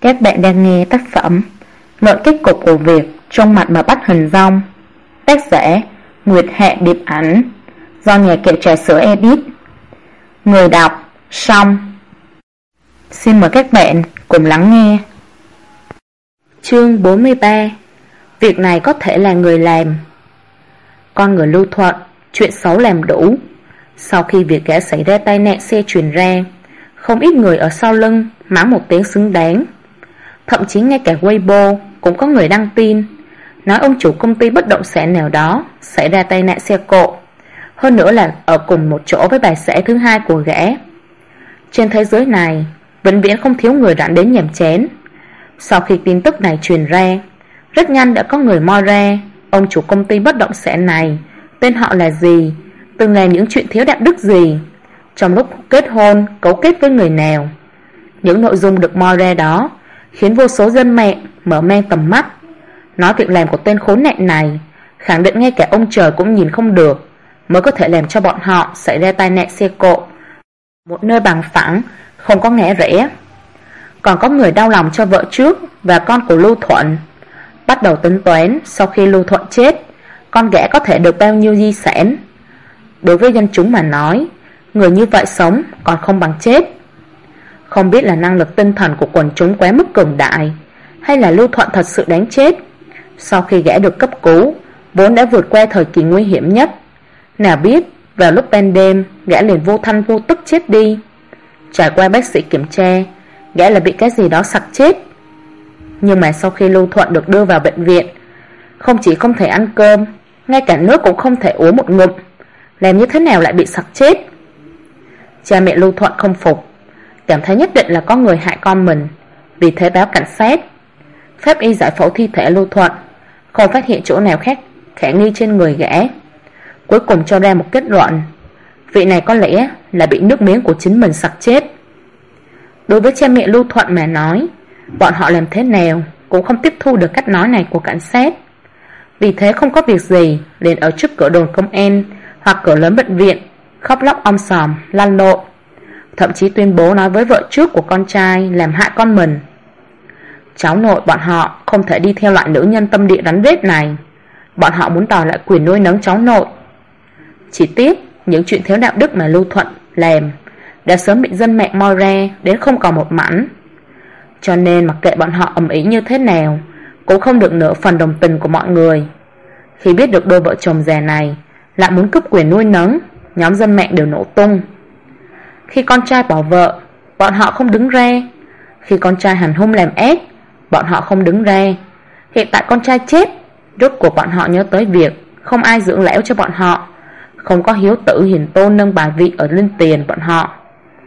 Các bạn đang nghe tác phẩm Luận kết cục của việc trong mặt mà bắt hình dong, tác giả Nguyệt Hạ Điệp Ảnh, do nhà kệ trà sữa edit. Người đọc Song. Xin mời các bạn cùng lắng nghe. Chương 43. Việc này có thể là người làm. Con người Lưu Thuận, chuyện xấu làm đủ. Sau khi việc gã xảy ra tai nạn xe truyền ra, không ít người ở sau lưng mắng một tiếng xứng đáng. Thậm chí ngay cả Weibo cũng có người đăng tin nói ông chủ công ty bất động sản nào đó xảy ra tai nạn xe cộ, hơn nữa là ở cùng một chỗ với bà xã thứ hai của gã. Trên thế giới này vĩnh viễn không thiếu người rảnh đến nhàm chán. Sau khi tin tức này truyền ra, rất nhanh đã có người moi ra ông chủ công ty bất động sản này tên họ là gì, từng làm những chuyện thiếu đạo đức gì, trong lúc kết hôn cấu kết với người nào. Những nội dung được moi ra đó khiến vô số dân mạng mở mang tầm mắt, nói việc làm của tên khốn nạn này khẳng định ngay cả ông trời cũng nhìn không được mới có thể làm cho bọn họ xảy ra tai nạn xe cộ một nơi bằng phẳng, không có ngã rẽ. Còn có người đau lòng cho vợ trước và con của Lưu Thuận, bắt đầu tính toán sau khi Lưu Thuận chết, con gã có thể được bao nhiêu di sản. Đối với dân chúng mà nói, người như vậy sống còn không bằng chết. Không biết là năng lực tinh thần của quần chúng quá mức cường đại, hay là Lưu Thuận thật sự đáng chết. Sau khi gã được cấp cứu, vốn đã vượt qua thời kỳ nguy hiểm nhất, nào biết vào lúc ban đêm gã liền vô thanh vô tức chết đi. Trải qua bác sĩ kiểm tra, gã là bị cái gì đó sặc chết. Nhưng mà sau khi Lưu Thuận được đưa vào bệnh viện, không chỉ không thể ăn cơm, ngay cả nước cũng không thể uống một ngụm. Làm như thế nào lại bị sặc chết? Cha mẹ Lưu Thuận không phục, cảm thấy nhất định là có người hại con mình, vì thế báo cảnh sát. Pháp y giải phẫu thi thể Lưu Thuận, không phát hiện chỗ nào khác khả nghi trên người gã. Cuối cùng cho ra một kết luận, vị này có lẽ là bị nước miếng của chính mình sặc chết. Đối với cha mẹ Lưu Thuận mà nói, bọn họ làm thế nào cũng không tiếp thu được cách nói này của cảnh sát. Vì thế không có việc gì liền ở trước cửa đồn công an hoặc cửa lớn bệnh viện khóc lóc om sòm lăn lộn, thậm chí tuyên bố nói với vợ trước của con trai làm hại con mình. Cháu nội bọn họ không thể đi theo loại nữ nhân tâm địa rắn rết này. Bọn họ muốn đòi lại quyền nuôi nấng cháu nội. Chỉ tiếc những chuyện thiếu đạo đức mà Lưu Thuận làm đã sớm bị dân mạng moi ra đến không còn một mảnh. Cho nên mặc kệ bọn họ ầm ĩ như thế nào, cũng không được nửa phần đồng tình của mọi người. Khi biết được đôi vợ chồng già này lại muốn cướp quyền nuôi nấng, nhóm dân mạng đều nổ tung. Khi con trai bỏ vợ, bọn họ không đứng ra. Khi con trai hành hung làm ác, bọn họ không đứng ra. Hiện tại con trai chết, rốt cuộc bọn họ nhớ tới việc không ai dưỡng lão cho bọn họ, không có hiếu tử hiền tôn nâng bài vị ở lên tiền bọn họ.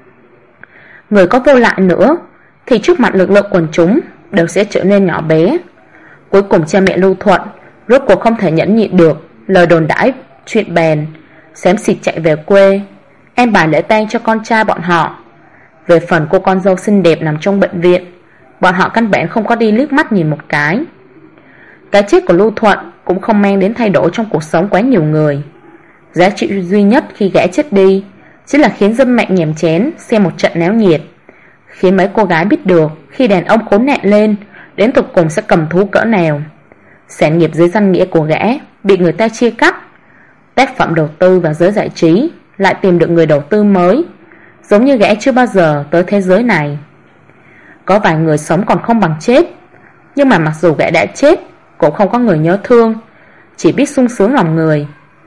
Người có vô lại nữa thì trước mặt lực lượng quần chúng đều sẽ trở nên nhỏ bé. Cuối cùng cha mẹ Lưu Thuận rốt cuộc không thể nhẫn nhịn được lời đồn đãi chuyện bèn, xém xịt chạy về quê em bài lễ tang cho con trai bọn họ. Về phần cô con dâu xinh đẹp nằm trong bệnh viện, bọn họ căn bản không có đi liếc mắt nhìn một cái. Cái chết của Lưu Thuận cũng không mang đến thay đổi trong cuộc sống quá nhiều người. Giá trị duy nhất khi gã chết đi chính là khiến dân mạng nhàm chán xem một trận náo nhiệt, khiến mấy cô gái biết được khi đàn ông khốn nạn lên đến tột cùng sẽ cầm thú cỡ nào. Sản nghiệp dưới danh nghĩa của gã bị người ta chia cắt, tác phẩm đầu tư vào giới giải trí lại tìm được người đầu tư mới, giống như gã chưa bao giờ tới thế giới này. Có vài người sống còn không bằng chết, nhưng mà mặc dù gã đã chết cũng không có người nhớ thương, chỉ biết sung sướng lòng người.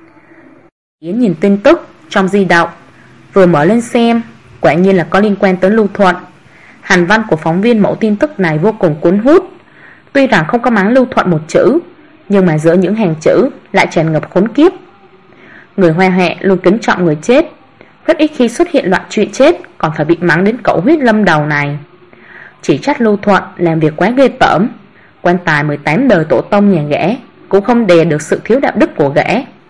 Yến nhìn tin tức trong di động, vừa mở lên xem, quả nhiên là có liên quan tới Lưu Thuận. Hành văn của phóng viên mẫu tin tức này vô cùng cuốn hút. Tuy rằng không có mắng Lưu Thuận một chữ, nhưng mà giữa những hàng chữ lại tràn ngập khốn kiếp. Người Hoa Hạ luôn kính trọng người chết, rất ít khi xuất hiện loại chuyện chết còn phải bị mắng đến cẩu huyết lâm đầu này. Chỉ trách Lưu Thuận làm việc quá ghê tởm, quan tài 18 đời tổ tông nhà gã cũng không đè được sự thiếu đạo đức của gã.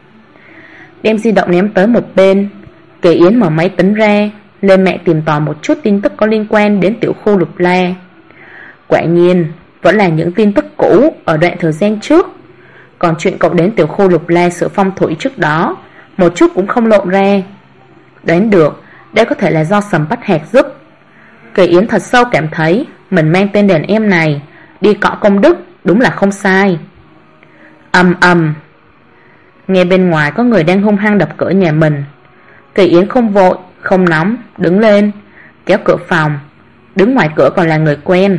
Đem di động ném tới một bên, Kỳ Yến mở máy tính ra, lên mạng tìm tòi một chút tin tức có liên quan đến tiểu khu Lục La. Quả nhiên vẫn là những tin tức cũ ở đoạn thời gian trước. Còn chuyện cậu đến tiểu khu Lục La sửa phong thủy trước đó một chút cũng không lộ ra. Đoán được đây có thể là do Sầm Bắt Hạc giúp. Kỳ Yến thật sâu cảm thấy Mình mang tên đàn em này đi cọ công đức đúng là không sai. Ầm ầm. Nghe bên ngoài có người đang hung hăng đập cửa nhà mình. Kỳ Yến không vội không nóng, đứng lên kéo cửa phòng. Đứng ngoài cửa còn là người quen.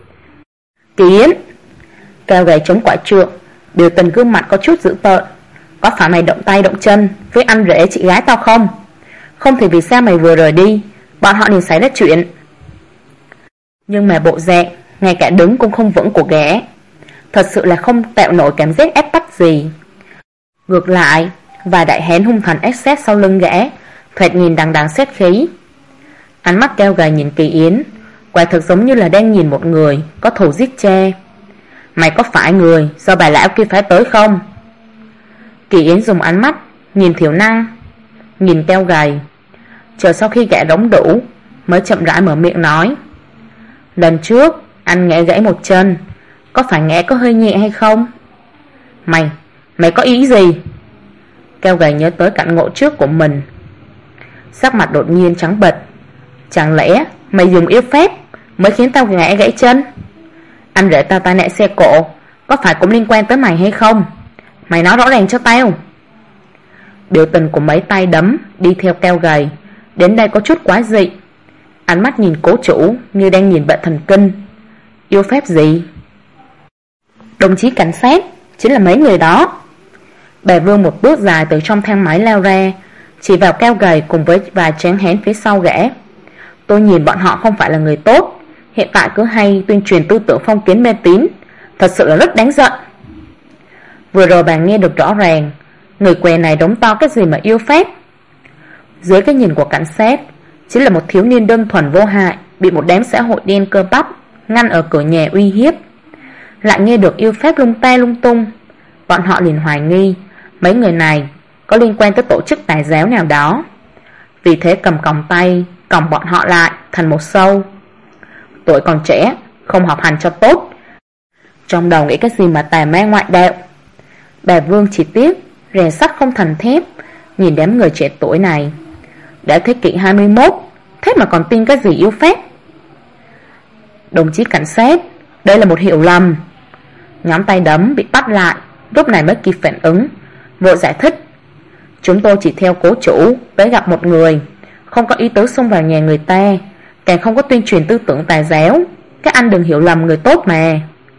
Kỳ Yến. Cao gầy chống quả trượng, biểu tình gương mặt có chút dữ tợn. Có phải mày động tay động chân với ăn rể chị gái tao không? Không thì vì sao mày vừa rời đi bọn họ liền xảy ra chuyện? Nhưng mà bộ dạng ngay cả đứng cũng không vững của gã thật sự là không tạo nổi cảm giác ép bách gì. Ngược lại, vài đại hén hung thần ép xét sau lưng gã thoạt nhìn đằng đằng xét khí. Ánh mắt Cao gầy nhìn Kỳ Yến, quả thực giống như là đang nhìn một người có thù giết cha. Mày có phải người do bà lão kia phái tới không? Kỳ Yến dùng ánh mắt nhìn Thiểu Năng, nhìn Cao gầy, chờ sau khi gã đóng đủ mới chậm rãi mở miệng nói. Lần trước anh ngã gãy một chân, có phải ngã có hơi nhẹ hay không? Mày có ý gì? Cao gầy nhớ tới cảnh ngộ trước của mình, sắc mặt đột nhiên trắng bệch. Chẳng lẽ mày dùng yêu phép mới khiến tao ngã gãy chân? Anh rể tao tai nạn xe cộ có phải cũng liên quan tới mày hay không? Mày nói rõ ràng cho tao. Biểu tình của mấy tay đấm đi theo Cao gầy đến đây có chút quái dị. Ánh mắt nhìn cố chủ như đang nhìn bệnh thần kinh. Yêu phép gì? Đồng chí cảnh sát chính là mấy người đó. Bà Vương một bước dài từ trong thang máy leo ra, chỉ vào Cao gầy cùng với vài tráng hén phía sau gã. Tôi nhìn bọn họ không phải là người tốt, hiện tại cứ hay tuyên truyền tư tưởng phong kiến mê tín, thật sự là rất đáng giận. Vừa rồi bà nghe được rõ ràng, người què này đống to cái gì mà yêu phép. Dưới cái nhìn của cảnh sát, chính là một thiếu niên đơn thuần vô hại bị một đám xã hội đen cơ bắp ngăn ở cửa nhà uy hiếp. Lại nghe được yêu phép lung ta lung tung, bọn họ liền hoài nghi mấy người này có liên quan tới tổ chức tà giáo nào đó. Vì thế cầm còng tay còng bọn họ lại thành một sâu. Tuổi còn trẻ, không học hành cho tốt, trong đầu nghĩ cái gì mà tà ma ngoại đạo. Bà Vương chỉ tiếc rèn sắt không thành thép nhìn đám người trẻ tuổi này. Đã thế kỷ 21, thế mà còn tin cái gì yêu phép? Đồng chí cảnh sát, đây là một hiểu lầm. Nhóm tay đấm bị bắt lại lúc này mới kịp phản ứng, vội giải thích. Chúng tôi chỉ theo cố chủ tới gặp một người, không có ý tứ xông vào nhà người ta, càng không có tuyên truyền tư tưởng tà giáo. Các anh đừng hiểu lầm người tốt mà.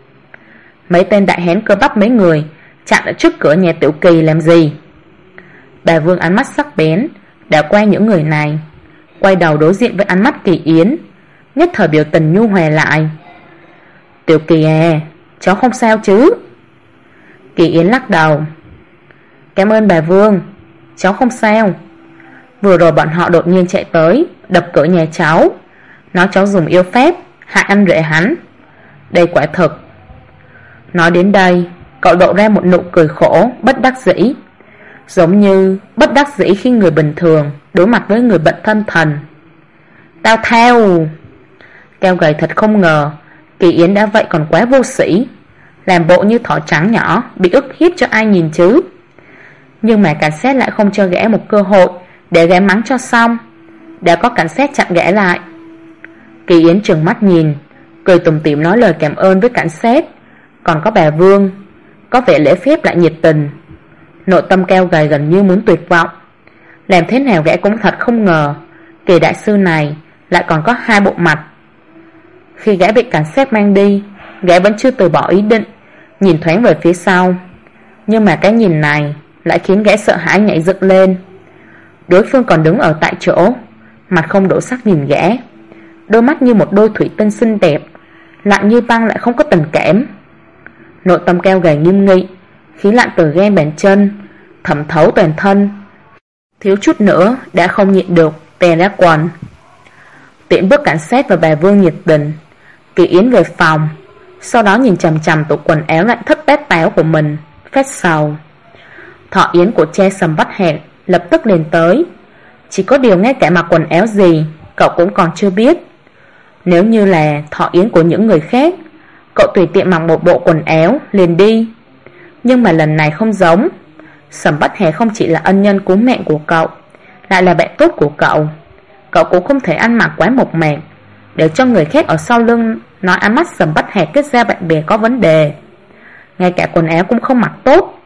Mấy tên đại hén cơ bắp mấy người chặn ở trước cửa nhà Tiểu Kỳ làm gì? Bà Vương ánh mắt sắc bén đã qua những người này, quay đầu đối diện với ánh mắt Kỳ Yến, nhất thời biểu tình nhu hòa lại. Tiểu Kỳ à, cháu không sao chứ? Kỳ Yến lắc đầu. Cảm ơn bà Vương, cháu không sao. Vừa rồi bọn họ đột nhiên chạy tới đập cửa nhà cháu, nói cháu dùng yêu phép hại anh rể hắn. Đây quả thực. Nói đến đây, cậu lộ ra một nụ cười khổ bất đắc dĩ, giống như bất đắc dĩ khi người bình thường đối mặt với người bệnh tâm thần. Tao theo. Cao gầy thật không ngờ Kỳ Yến đã vậy còn quá vô sĩ, làm bộ như thỏ trắng nhỏ bị ức hiếp cho ai nhìn chứ. Nhưng mà cảnh sát lại không cho gã một cơ hội để gã mắng cho xong. Đã có cảnh sát chặn gã lại. Kỳ Yến trừng mắt nhìn, cười tủm tỉm nói lời cảm ơn với cảnh sát. Còn có bà Vương, có vẻ lễ phép lại nhiệt tình. Nội tâm Cao gầy gần như muốn tuyệt vọng. Làm thế nào gã cũng thật không ngờ Kỳ đại sư này lại còn có hai bộ mặt. Khi gã bị cảnh sát mang đi, gã vẫn chưa từ bỏ ý định nhìn thoáng về phía sau. Nhưng mà cái nhìn này lại khiến gã sợ hãi nhảy dựng lên. Đối phương còn đứng ở tại chỗ, mặt không đổi sắc nhìn gã, đôi mắt như một đôi thủy tinh xinh đẹp, lạnh như băng lại không có tình cảm. Nội tâm Cao gầy nghiêm nghị, khí lạnh từ gan bàn chân thẩm thấu toàn thân, thiếu chút nữa đã không nhịn được tè ra quần. Tiễn bước cảnh sát và bà Vương nhiệt tình, Kỳ Yến về phòng, sau đó nhìn chằm chằm tủ quần áo lạnh thất bát táo của mình, phát sầu. Thọ yến của cha Sầm Bắt Hẹn lập tức liền tới. Chỉ có điều ngay cả mặc quần áo gì cậu cũng còn chưa biết. Nếu như là thọ yến của những người khác, cậu tùy tiện mặc một bộ quần áo liền đi. Nhưng mà lần này không giống. Sầm Bắt Hẹn không chỉ là ân nhân cứu mạng của cậu, lại là bạn tốt của cậu. Cậu cũng không thể ăn mặc quá mộc mạc, để cho người khác ở sau lưng nói ánh mắt Sầm Bách Hạc kết giao bạn bè có vấn đề. Ngay cả quần áo cũng không mặc tốt.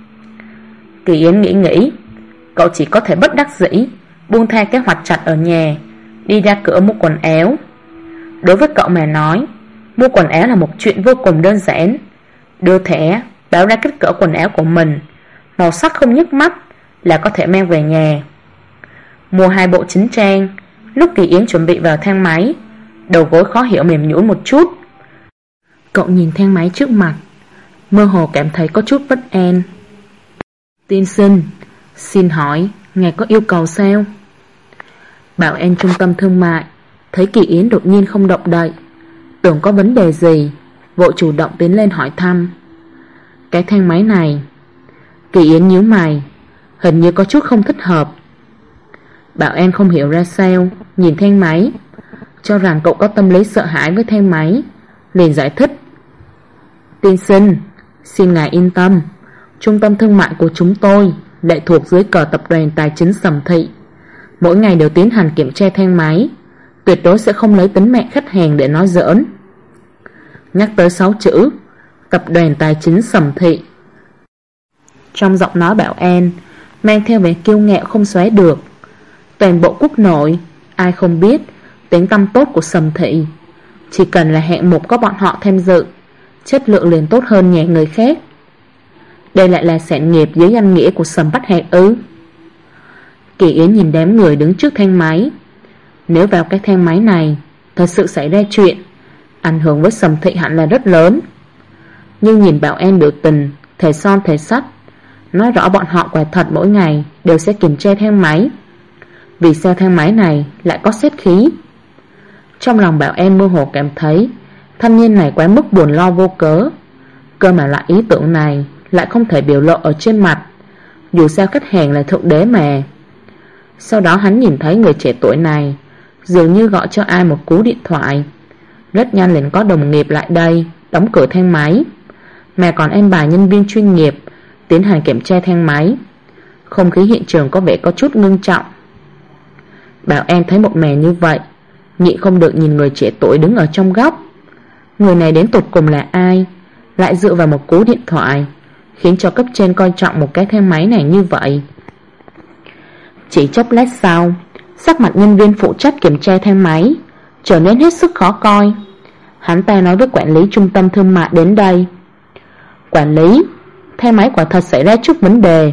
Kỳ Yến nghĩ, cậu chỉ có thể bất đắc dĩ buông tha kế hoạch chặt ở nhà, đi ra cửa mua quần áo. Đối với cậu mà nói, mua quần áo là một chuyện vô cùng đơn giản. Đưa thẻ báo ra kích cỡ quần áo của mình, màu sắc không nhức mắt là có thể mang về nhà. Mua 2 bộ chính trang. Lúc Kỳ Yến chuẩn bị vào thang máy, đầu gối khó hiểu mềm nhũn một chút. Cậu nhìn thang máy trước mặt, mơ hồ cảm thấy có chút bất an. Tiên sinh, xin hỏi ngài có yêu cầu sao? Bảo an trung tâm thương mại thấy Kỳ Yến đột nhiên không động đậy, tưởng có vấn đề gì, vội chủ động tiến lên hỏi thăm. Cái thang máy này. Kỳ Yến nhíu mày, hình như có chút không thích hợp. Bảo an không hiểu ra sao, nhìn thang máy, cho rằng cậu có tâm lý sợ hãi với thang máy, liền giải thích. Tiên sinh, xin ngài yên tâm, trung tâm thương mại của chúng tôi lệ thuộc dưới cờ tập đoàn tài chính Sầm Thị, mỗi ngày đều tiến hành kiểm tra thang máy, tuyệt đối sẽ không lấy tính mạng khách hàng để nói giỡn. Nhắc tới 6 chữ tập đoàn tài chính Sầm Thị, trong giọng nói bảo an mang theo vẻ kiêu ngạo không xóa được. Toàn bộ quốc nội ai không biết tiếng tăm tốt của Sầm Thị. Chỉ cần là hạng mục có bọn họ tham dự, chất lượng liền tốt hơn nhà người khác. Đây lại là sản nghiệp dưới danh nghĩa của Sầm Bách Hạc ư? Kỳ Yến nhìn đám người đứng trước thang máy. Nếu vào cái thang máy này thật sự xảy ra chuyện, ảnh hưởng với Sầm Thị hẳn là rất lớn. Nhưng nhìn bảo an biểu tình thể son thể sắt, nói rõ bọn họ quả thật mỗi ngày đều sẽ kiểm tra thang máy. Vì sao thang máy này lại có sát khí? Trong lòng bảo an mơ hồ cảm thấy thanh niên này quá mức buồn lo vô cớ. Cơ mà loại ý tưởng này lại không thể biểu lộ ở trên mặt, dù sao khách hàng là thượng đế mà. Sau đó hắn nhìn thấy người trẻ tuổi này dường như gọi cho ai một cú điện thoại. Rất nhanh liền có đồng nghiệp lại đây đóng cửa thang máy, mà còn an bài nhân viên chuyên nghiệp tiến hành kiểm tra thang máy. Không khí hiện trường có vẻ có chút ngưng trọng. Bảo an thấy một màn như vậy, nhịn không được nhìn người trẻ tuổi đứng ở trong góc. Người này đến tột cùng là ai, lại dựa vào một cú điện thoại khiến cho cấp trên coi trọng một cái thang máy này như vậy? Chỉ chốc lát sau, sắc mặt nhân viên phụ trách kiểm tra thang máy trở nên hết sức khó coi. Hắn ta nói với quản lý trung tâm thương mại đến đây. Quản lý, thang máy quả thật xảy ra chút vấn đề.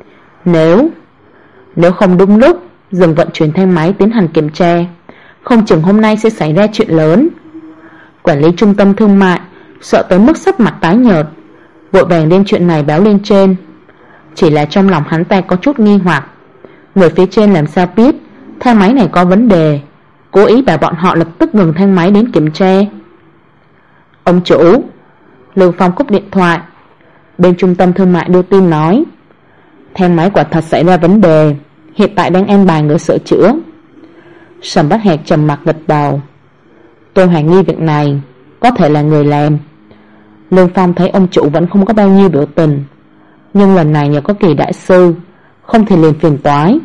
Nếu không đúng lúc dừng vận chuyển thang máy tiến hành kiểm tra, không chừng hôm nay sẽ xảy ra chuyện lớn. Quản lý trung tâm thương mại sợ tới mức sắc mặt tái nhợt, vội vàng đem chuyện này báo lên trên. Chỉ là trong lòng hắn ta có chút nghi hoặc, người phía trên làm sao biết thang máy này có vấn đề, cố ý bảo bọn họ lập tức ngừng thang máy đến kiểm tra. Ông chủ, Lương Phong cúp điện thoại. Bên trung tâm thương mại đưa tin nói, thang máy quả thật xảy ra vấn đề, hiện tại đang an bài người sửa chữa. Sầm Bách Hạc trầm mặc gật đầu. Tôi hoài nghi việc này có thể là người làm. Lương Phong thấy ông chủ vẫn không có bao nhiêu biểu tình, nhưng lần này nhờ có Kỳ đại sư, không thì liền phiền toái.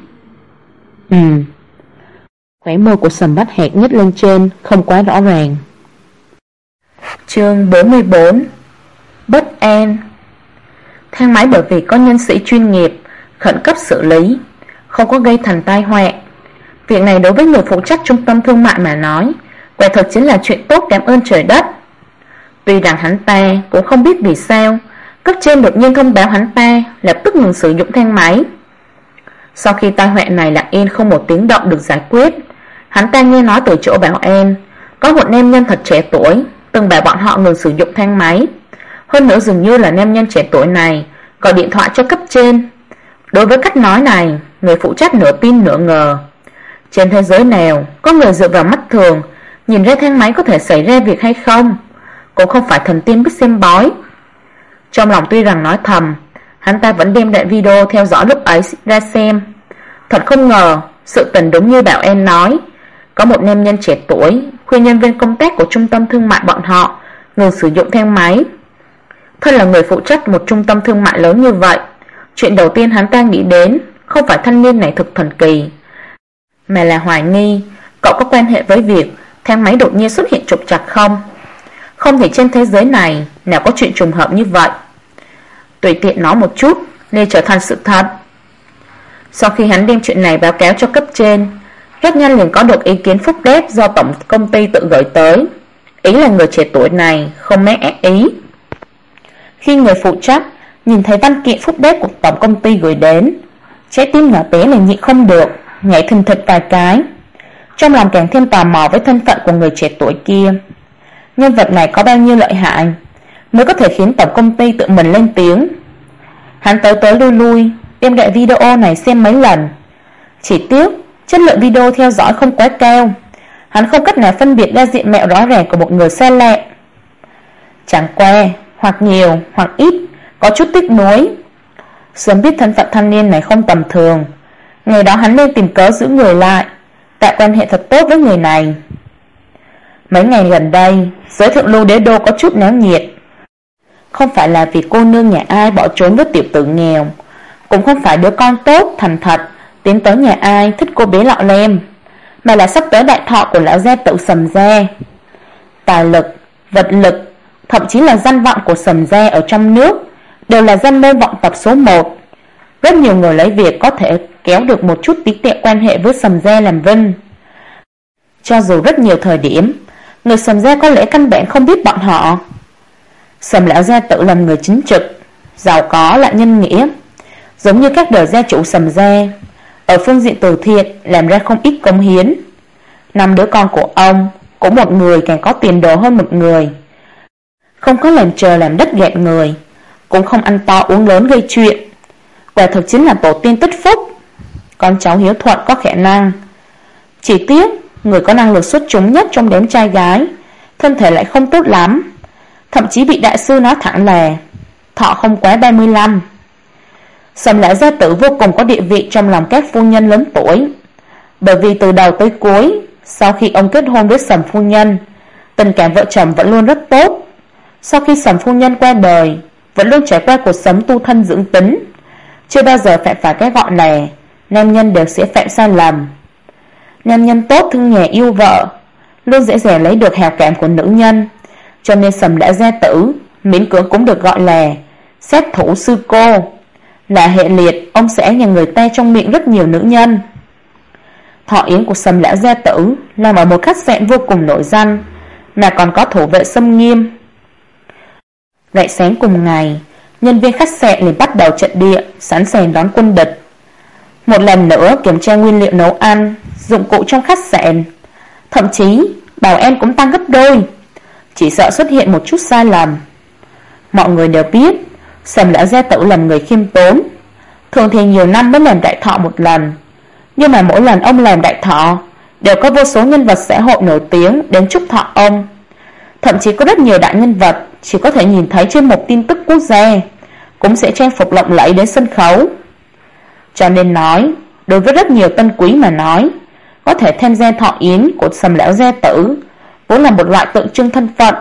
Khóe môi của Sầm Bách Hạc nhếch lên trên, không quá rõ ràng. Chương 44. Bất an. Thang máy bởi vì có nhân sĩ chuyên nghiệp khẩn cấp xử lý, không có gây thành tai họa. Việc này đối với người phụ trách trung tâm thương mại mà nói, quả thật chính là chuyện tốt cảm ơn trời đất. Tuy rằng hắn ta cũng không biết vì sao cấp trên đột nhiên thông báo hắn ta lập tức ngừng sử dụng thang máy. Sau khi tai họa này lặng yên không một tiếng động được giải quyết, hắn ta nghe nói từ chỗ bảo an có một nam nhân thật trẻ tuổi từng bảo bọn họ ngừng sử dụng thang máy. Hơn nữa dường như là nam nhân trẻ tuổi này gọi điện thoại cho cấp trên. Đối với cách nói này, người phụ trách nửa tin nửa ngờ. Trên thế giới nào có người dựa vào mắt thường nhìn ra thang máy có thể xảy ra việc hay không? Cũng không phải thần tiên biết xem bói. Trong lòng tuy rằng nói thầm, hắn ta vẫn đem đoạn video theo dõi lúc ấy ra xem. Thật không ngờ, sự tình đúng như bảo an nói, có một nam nhân trẻ tuổi khuyên nhân viên công tác của trung tâm thương mại bọn họ ngừng sử dụng thang máy. Thân là người phụ trách một trung tâm thương mại lớn như vậy, chuyện đầu tiên hắn ta nghĩ đến không phải thanh niên này thực thần kỳ, mà là hoài nghi cậu có quan hệ với việc thang máy đột nhiên xuất hiện trục trặc không? Không thể trên thế giới này nào có chuyện trùng hợp như vậy. Tùy tiện nói một chút nên trở thành sự thật. Sau khi hắn đem chuyện này báo cáo cho cấp trên, rất nhanh liền có được ý kiến phúc đáp do tổng công ty tự gửi tới. Ý là người trẻ tuổi này không mấy ác ý. Khi người phụ trách nhìn thấy văn kiện phúc đáp của tổng công ty gửi đến, trái tim nhỏ bé này nhịn không được nhảy thình thịch vài cái. Trong lòng càng thêm tò mò với thân phận của người trẻ tuổi kia. Nhân vật này có bao nhiêu lợi hại mới có thể khiến tổng công ty tự mình lên tiếng. Hắn tới tới lui lui đem đoạn video này xem mấy lần. Chỉ tiếc chất lượng video theo dõi không quá cao, hắn không cách nào phân biệt ra diện mạo rõ ràng của một người xa lạ. Chẳng qua hoặc nhiều hoặc ít có chút tiếc nuối. Sớm biết thân phận thanh niên này không tầm thường, ngày đó hắn nên tìm cớ giữ người lại, tạo quan hệ thật tốt với người này. Mấy ngày gần đây giới thượng lưu đế đô có chút náo nhiệt. Không phải là vì cô nương nhà ai bỏ trốn với tiểu tử nghèo, cũng không phải đứa con tốt thành thật tiến tới nhà ai thích cô bé lọ lem, mà là sắp tới đại thọ của lão gia tự Sầm gia. Tài lực, vật lực, thậm chí là danh vọng của Sầm gia ở trong nước đều là danh môn vọng tộc số 1. Rất nhiều người lấy việc có thể kéo được một chút tí tẹo quan hệ với Sầm gia làm vinh. Cho dù rất nhiều thời điểm người Sầm gia có lẽ căn bản không biết bọn họ. Sầm lão gia tự làm người chính trực, giàu có lại nhân nghĩa, giống như các đời gia chủ Sầm gia. Ở phương diện từ thiện làm ra không ít công hiến. 5 đứa con của ông cũng một người càng có tiền đồ hơn một người. Không có làm chờ làm đất gạt người, cũng không ăn to uống lớn gây chuyện. Quả thực chính là tổ tiên tích phúc. Con cháu hiếu thuận có khả năng. Chỉ tiếc người có năng lực xuất chúng nhất trong đám trai gái thân thể lại không tốt lắm, thậm chí bị đại sư nói thẳng là thọ không quá 35. Sầm lão gia tử vô cùng có địa vị trong lòng các phu nhân lớn tuổi, bởi vì từ đầu tới cuối, sau khi ông kết hôn với Sầm phu nhân, tình cảm vợ chồng vẫn luôn rất tốt. Sau khi Sầm phu nhân qua đời, vẫn luôn trải qua cuộc sống tu thân dưỡng tính, chưa bao giờ phạm phải cái gọi là nam nhân đều sẽ phạm sai lầm. Nam nhân tốt thương nhà yêu vợ, luôn dễ dàng lấy được hào cảm của nữ nhân, cho nên Sầm lão gia tử miễn cưỡng cũng được gọi là sát thủ sư cô, là hệ liệt ông xã nhà người ta trong miệng rất nhiều nữ nhân. Thọ yến của Sầm lão gia tử làm ở một khách sạn vô cùng nổi danh, mà còn có thủ vệ xâm nghiêm. Rạng sáng cùng ngày, nhân viên khách sạn liền bắt đầu trận địa, sẵn sàng đón quân địch. Một lần nữa kiểm tra nguyên liệu nấu ăn, dụng cụ trong khách sạn, thậm chí bảo an cũng tăng gấp đôi, chỉ sợ xuất hiện một chút sai lầm. Mọi người đều biết Sầm lão gia tử làm người khiêm tốn, thường thì nhiều năm mới làm đại thọ một lần, nhưng mà mỗi lần ông làm đại thọ đều có vô số nhân vật xã hội nổi tiếng đến chúc thọ ông. Thậm chí có rất nhiều đại nhân vật chỉ có thể nhìn thấy trên một tin tức quốc gia cũng sẽ trang phục lộng lẫy đến sân khấu. Cho nên nói, đối với rất nhiều tân quý mà nói, có thể tham gia thọ yến của Sầm lão gia tử vốn là một loại tượng trưng thân phận.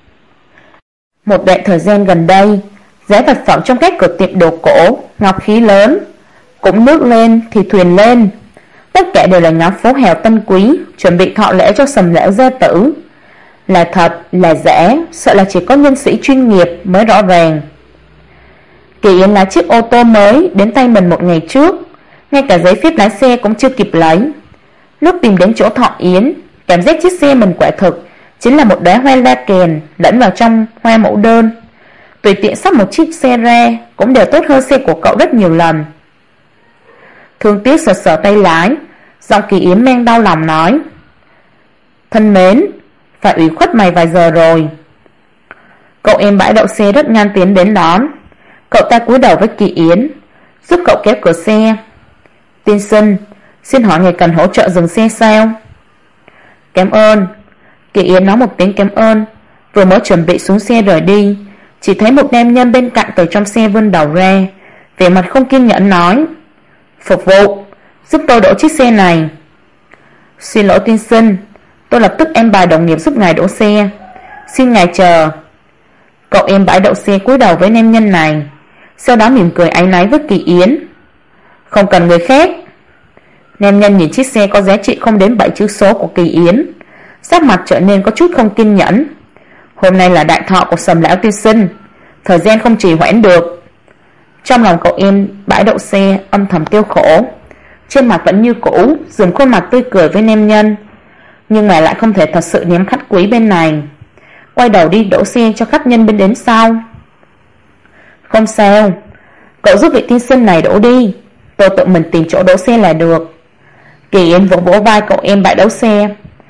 Một đoạn thời gian gần đây, giá vật phẩm trong các cửa tiệm đồ cổ, ngọc khí lớn, cũng nước lên thì thuyền lên. Tất cả đều là nhóm phố hào tân quý chuẩn bị thọ lễ cho Sầm lão gia tử. Là thật, là giả, sợ là chỉ có nhân sĩ chuyên nghiệp mới rõ ràng. Kỳ Yến lái chiếc ô tô mới đến tay mình một ngày trước, ngay cả giấy phép lái xe cũng chưa kịp lấy. Lúc tìm đến chỗ thọ yến, cảm giác chiếc xe mình quả thực chính là một đóa hoa la kèn lẫn vào trong hoa mẫu đơn. Tùy tiện sắp một chiếc xe ra cũng đều tốt hơn xe của cậu rất nhiều lần. Thương Tiếc sờ sờ tay lái, giọng Kỳ Yến mang đau lòng nói: thân mến, phải ủy khuất mày vài giờ rồi. Cậu em bãi đậu xe rất nhanh tiến đến đón. Cậu ta cúi đầu với Kỳ Yến, giúp cậu kéo cửa xe. Tiên sinh, xin hỏi ngài cần hỗ trợ dừng xe sao? Cảm ơn. Kỳ Yến nói một tiếng cảm ơn, vừa mới chuẩn bị xuống xe rời đi, chỉ thấy một nam nhân bên cạnh từ trong xe vươn đầu ra, vẻ mặt không kiên nhẫn nói: phục vụ, giúp tôi đổ chiếc xe này. Xin lỗi tiên sinh, tôi lập tức em bài đồng nghiệp giúp ngài đổ xe, xin ngài chờ. Cậu em bãi đậu xe cúi đầu với nam nhân này, sau đó mỉm cười áy náy với Kỳ Yến. Không cần người khác. Nam nhân nhìn chiếc xe có giá trị không đến 7 chữ số của Kỳ Yến, sắc mặt trở nên có chút không kiên nhẫn. Hôm nay là đại thọ của Sầm lão tiên sinh, thời gian không trì hoãn được. Trong lòng cậu em bãi đậu xe âm thầm tiêu khổ, trên mặt vẫn như cũ dùng khuôn mặt tươi cười với nam nhân, nhưng mà lại không thể thật sự ném khách quý bên này. Quay đầu đi đổ xe cho khách nhân bên đến sau. Không sao, cậu giúp vị tiên sinh này đổ đi, tôi tự mình tìm chỗ đổ xe là được. Kỳ Yến vỗ vỗ vai cậu em bãi đậu xe,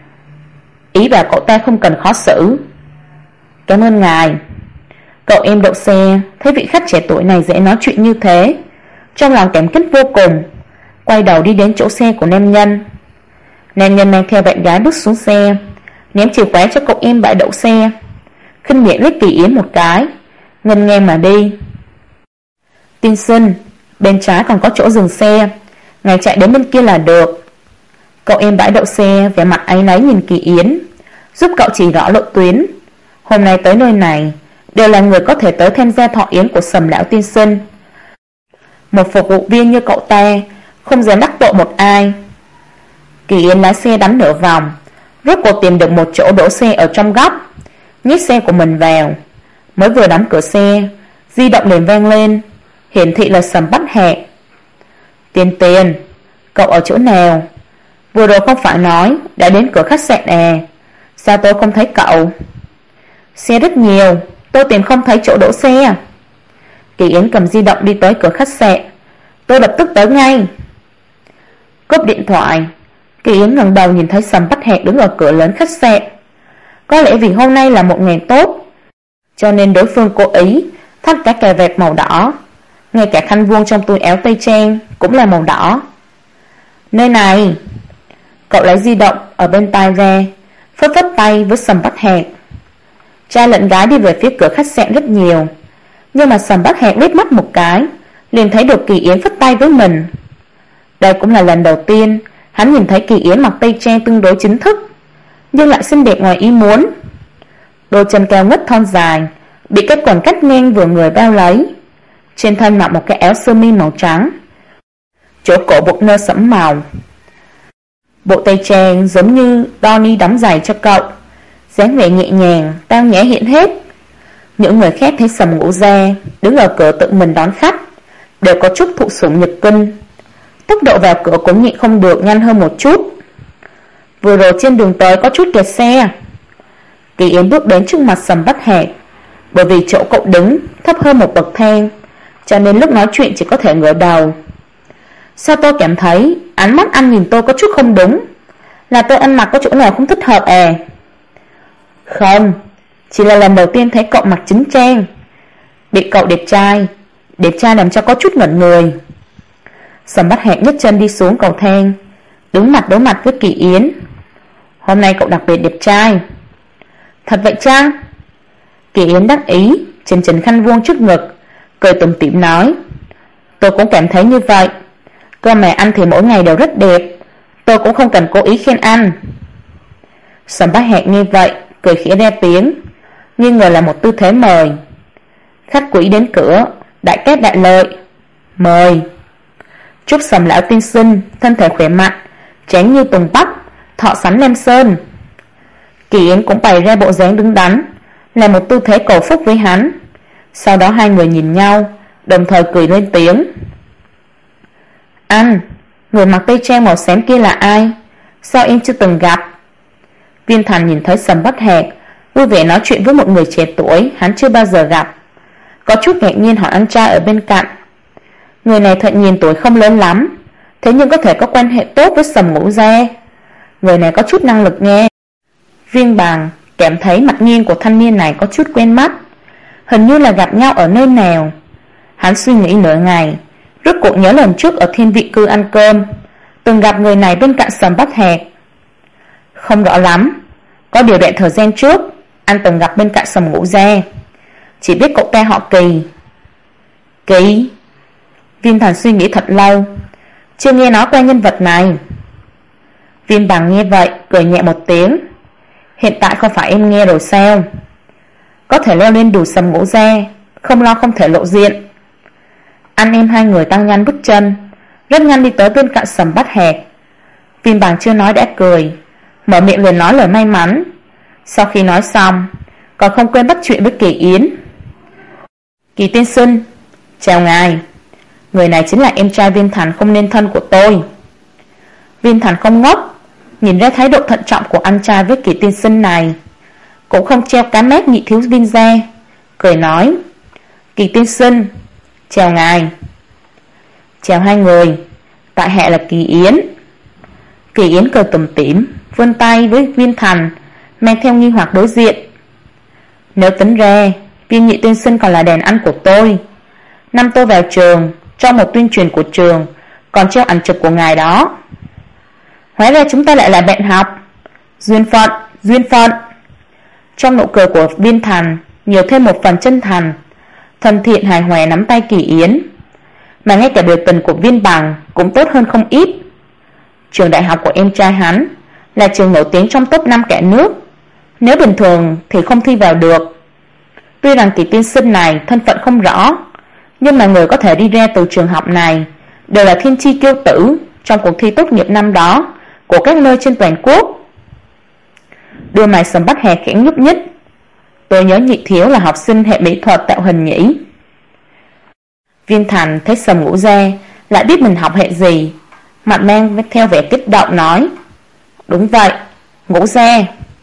ý bảo cậu ta không cần khó xử. Cảm ơn ngài. Cậu em đậu xe thấy vị khách trẻ tuổi này dễ nói chuyện như thế, trong lòng cảm kích vô cùng, quay đầu đi đến chỗ xe của nam nhân. Nam nhân mang theo bạn gái bước xuống xe, ném chìa khóa cho cậu em bãi đậu xe, khinh miệng liếc Kỳ Yến một cái, nghênh ngang mà đi. Tiên sinh, bên trái còn có chỗ dừng xe, ngài chạy đến bên kia là được. Cậu em bãi đậu xe vẻ mặt áy náy nhìn Kỳ Yến, giúp cậu chỉ rõ lộ tuyến. Hôm nay tới nơi này đều là người có thể tới tham gia thọ yến của Sầm lão tiên sinh. Một phục vụ viên như cậu ta không dám đắc tội một ai. Kỳ Yến lái xe đánh nửa vòng, rốt cuộc tìm được một chỗ đỗ xe ở trong góc, nhét xe của mình vào. Mới vừa đóng cửa xe, di động liền vang lên, hiển thị là Sầm Bách Hạc. Tiền, cậu ở chỗ nào? Vừa rồi không phải nói đã đến cửa khách sạn à? Sao tôi không thấy cậu? Xe rất nhiều, tôi tìm không thấy chỗ đỗ xe. Kỳ Yến cầm di động đi tới cửa khách sạn. Tôi lập tức tới ngay. Cúp điện thoại, Kỳ Yến ngẩng đầu nhìn thấy Sầm Bách Hạc đứng ở cửa lớn khách sạn. Có lẽ vì hôm nay là một ngày tốt, cho nên đối phương cố ý thắt cả cà vạt màu đỏ, ngay cả khăn vuông trong túi áo tây trang cũng là màu đỏ. Nơi này. Cậu lấy di động ở bên tai ra, phất phất tay với Sầm Bách Hạc. Trai lẫn gái đi về phía cửa khách sạn rất nhiều, nhưng mà Sầm Bách Hạc liếc mắt một cái liền thấy được Kỳ Yến phất tay với mình. Đây cũng là lần đầu tiên hắn nhìn thấy Kỳ Yến mặc tây trang tương đối chính thức, nhưng lại xinh đẹp ngoài ý muốn. Đôi chân cao ngất thon dài bị cái quần cắt ngang vừa người bao lấy, trên thân mặc một cái áo sơ mi màu trắng, chỗ cổ buộc nơ sẫm màu. Bộ tây trang giống như Donnie đóng giày cho cậu, dáng vẻ nhẹ nhàng, tao nhã hiện hết. Những người khác thấy Sầm Ngũ Gia đứng ở cửa tự mình đón khách đều có chút thụ sủng nhược kinh, tốc độ vào cửa cũng nhịn không được nhanh hơn một chút. Vừa rồi trên đường tới có chút kẹt xe. Kỳ Yến bước đến trước mặt Sầm Bách Hạc, bởi vì chỗ cậu đứng thấp hơn một bậc thang, cho nên lúc nói chuyện chỉ có thể ngửa đầu. Sao tôi cảm thấy ánh mắt anh nhìn tôi có chút không đúng? Là tôi ăn mặc có chỗ nào không thích hợp à? Không, chỉ là lần đầu tiên thấy cậu mặc chính trang, bị cậu đẹp trai làm cho có chút ngẩn người. Sầm Bách Hạc nhấc chân đi xuống cầu thang, đứng mặt đối mặt với Kỳ Yến. Hôm nay cậu đặc biệt đẹp trai. Thật vậy chăng? Kỳ Yến đắc ý chỉnh khăn vuông trước ngực, cười tủm tỉm nói. Tôi cũng cảm thấy như vậy. Cơ mà anh thì mỗi ngày đều rất đẹp, tôi cũng không cần cố ý khen anh. Sầm Bách Hạc nghe vậy cười khẽ ra tiếng, nghi ngờ là một tư thế mời. Khách quý đến cửa, đại cát đại lợi, mời. Chúc Sầm lão tiên sinh thân thể khỏe mạnh, tráng như tùng bách, thọ sắn Nam Sơn. Kỳ Yến cũng bày ra bộ dáng đứng đắn, là một tư thế cầu phúc với hắn. Sau đó hai người nhìn nhau, đồng thời cười lên tiếng. Anh, người mặc tây trang màu xám kia là ai? Sao em chưa từng gặp? Viên Thành nhìn thấy Sầm Bách Hạc vui vẻ nói chuyện với một người trẻ tuổi hắn chưa bao giờ gặp, có chút ngạc nhiên hỏi anh trai ở bên cạnh. Người này thoạt nhìn tuổi không lớn lắm, thế nhưng có thể có quan hệ tốt với Sầm Ngũ Gia. Người này có chút năng lực nghe. Viên Bằng cảm thấy mặt nghiêng của thanh niên này có chút quen mắt, hình như là gặp nhau ở nơi nào. Hắn suy nghĩ nửa ngày, rốt cuộc nhớ lần trước ở Thiên Vị Cư ăn cơm từng gặp người này bên cạnh Sầm Bách Hạc. Không rõ lắm, có điều đoạn thời gian trước anh từng gặp bên cạnh Sầm Ngũ Gia, chỉ biết cậu ta họ Kỳ. Kỳ? Viên Thành suy nghĩ thật lâu, chưa nghe nói qua nhân vật này. Viên Bằng nghe vậy cười nhẹ một tiếng. Hiện tại không phải em nghe rồi sao? Có thể leo lên đùi Sầm Ngũ Gia, không lo không thể lộ diện. Anh em hai người tăng nhanh bước chân, rất nhanh đi tới bên cạnh Sầm Bách Hạc. Viên Bằng chưa nói đã cười, mở miệng liền nói lời may mắn. Sau khi nói xong, còn không quên bắt chuyện với Kỳ Yến. Kỳ tiên sinh, chào ngài. Người này chính là em trai Viên Thành không nên thân của tôi. Viên Thành không ngốc, nhìn ra thái độ thận trọng của anh trai với Kỳ tiên sinh này, cũng không treo cá mép nhị thiếu Viên gia, cười nói: Kỳ tiên sinh, chào ngài. Chào hai người, tại hạ là Kỳ Yến. Kỳ Yến cười tủm tỉm, vươn tay với Viên Thành, mang theo nghi hoặc đối diện. Nếu tính ra, Viên nhị tiên sinh còn là đèn ăn của tôi. Năm tôi vào trường, trong một tuyên truyền của trường còn treo ảnh chụp của ngài đó. Hóa ra chúng ta lại là bạn học. Duyên phận, duyên phận. Trong nụ cười của Viên Thành nhiều thêm một phần chân thành, thân thiện hài hòa nắm tay Kỳ Yến. Mà ngay cả biểu tình của Viên Bằng cũng tốt hơn không ít. Trường đại học của em trai hắn là trường nổi tiếng trong top 5 cả nước, nếu bình thường thì không thi vào được. Tuy rằng Kỳ tiên sinh này thân phận không rõ, nhưng mà người có thể đi ra từ trường học này đều là thiên chi kiêu tử trong cuộc thi tốt nghiệp năm đó của các nơi trên toàn quốc. Đôi mày Sầm Bách Hà khẽ nhúc nhích. Tôi nhớ nhị thiếu là học sinh hệ mỹ thuật tạo hình nhỉ? Viên Thành thấy Sầm Ngũ Gia lại biết mình học hệ gì, mặt mang theo vẻ kích động nói: Đúng vậy, Ngũ Gia.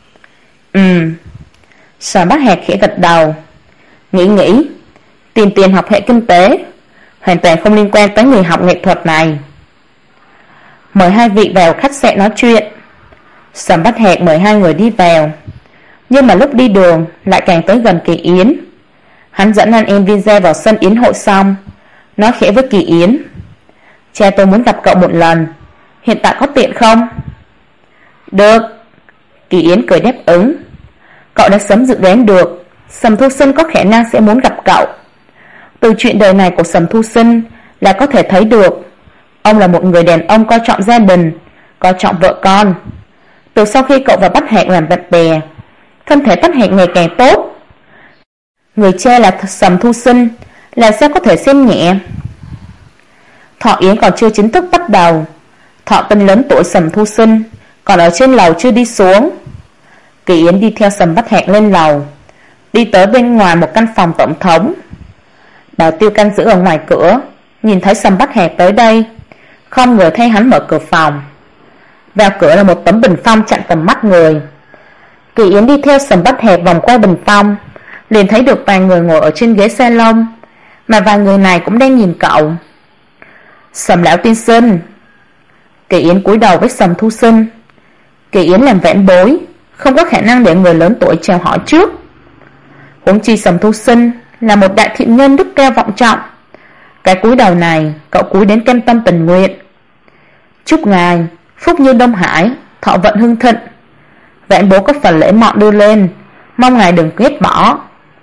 Sầm Bách Hà khẽ gật đầu, nghĩ tìm tiền học hệ kinh tế, hoàn toàn không liên quan tới người học nghệ thuật này. Mời hai vị vào khách sạn nói chuyện. Sầm Bách Hạc mời hai người đi vào, nhưng mà lúc đi đường lại càng tới gần Kỳ Yến. Hắn dẫn anh em Viên gia vào sân yến hội xong, nói khẽ với Kỳ Yến: Cha tôi muốn gặp cậu một lần, hiện tại có tiện không? Được, Kỳ Yến cười đáp ứng. Cậu đã sớm dự đoán được Sầm Thu Sinh có khả năng sẽ muốn gặp cậu. Từ chuyện đời này của Sầm Thu Sinh là có thể thấy được ông là một người đàn ông coi trọng gia đình, coi trọng vợ con. Từ sau khi cậu và Bách Hạc làm bạn bè, thân thể Bách Hạc ngày càng tốt. Người cha là Sầm Thu Sinh, làm sao có thể xem nhẹ? Thọ yến còn chưa chính thức bắt đầu, thọ tinh lớn tuổi Sầm Thu Sinh còn ở trên lầu chưa đi xuống. Kỳ Yến đi theo Sầm Bách Hạc lên lầu, đi tới bên ngoài một căn phòng tổng thống. Bảo tiêu canh giữ ở ngoài cửa nhìn thấy Sầm Bách Hạc tới đây, không người thay hắn mở cửa phòng. Vào cửa là một tấm bình phong chặn tầm mắt người. Kỳ Yến đi theo Sầm Bách Hạc vòng qua bình phong, liền thấy được vài người ngồi ở trên ghế salon, mà vài người này cũng đang nhìn cậu. Sầm lão tiên sinh. Kỳ Yến cúi đầu với Sầm Thu Sinh. Kỳ Yến làm vãn bối, không có khả năng để người lớn tuổi chào hỏi trước. Huống chi Sầm Thu Sinh là một đại thiện nhân đức cao vọng trọng, cái cúi đầu này cậu cúi đến cam tâm tình nguyện. Chúc ngài phúc như Đông Hải, thọ vận hưng thịnh. Vãn bố có phần lễ mọn đưa lên, mong ngài đừng ghét bỏ.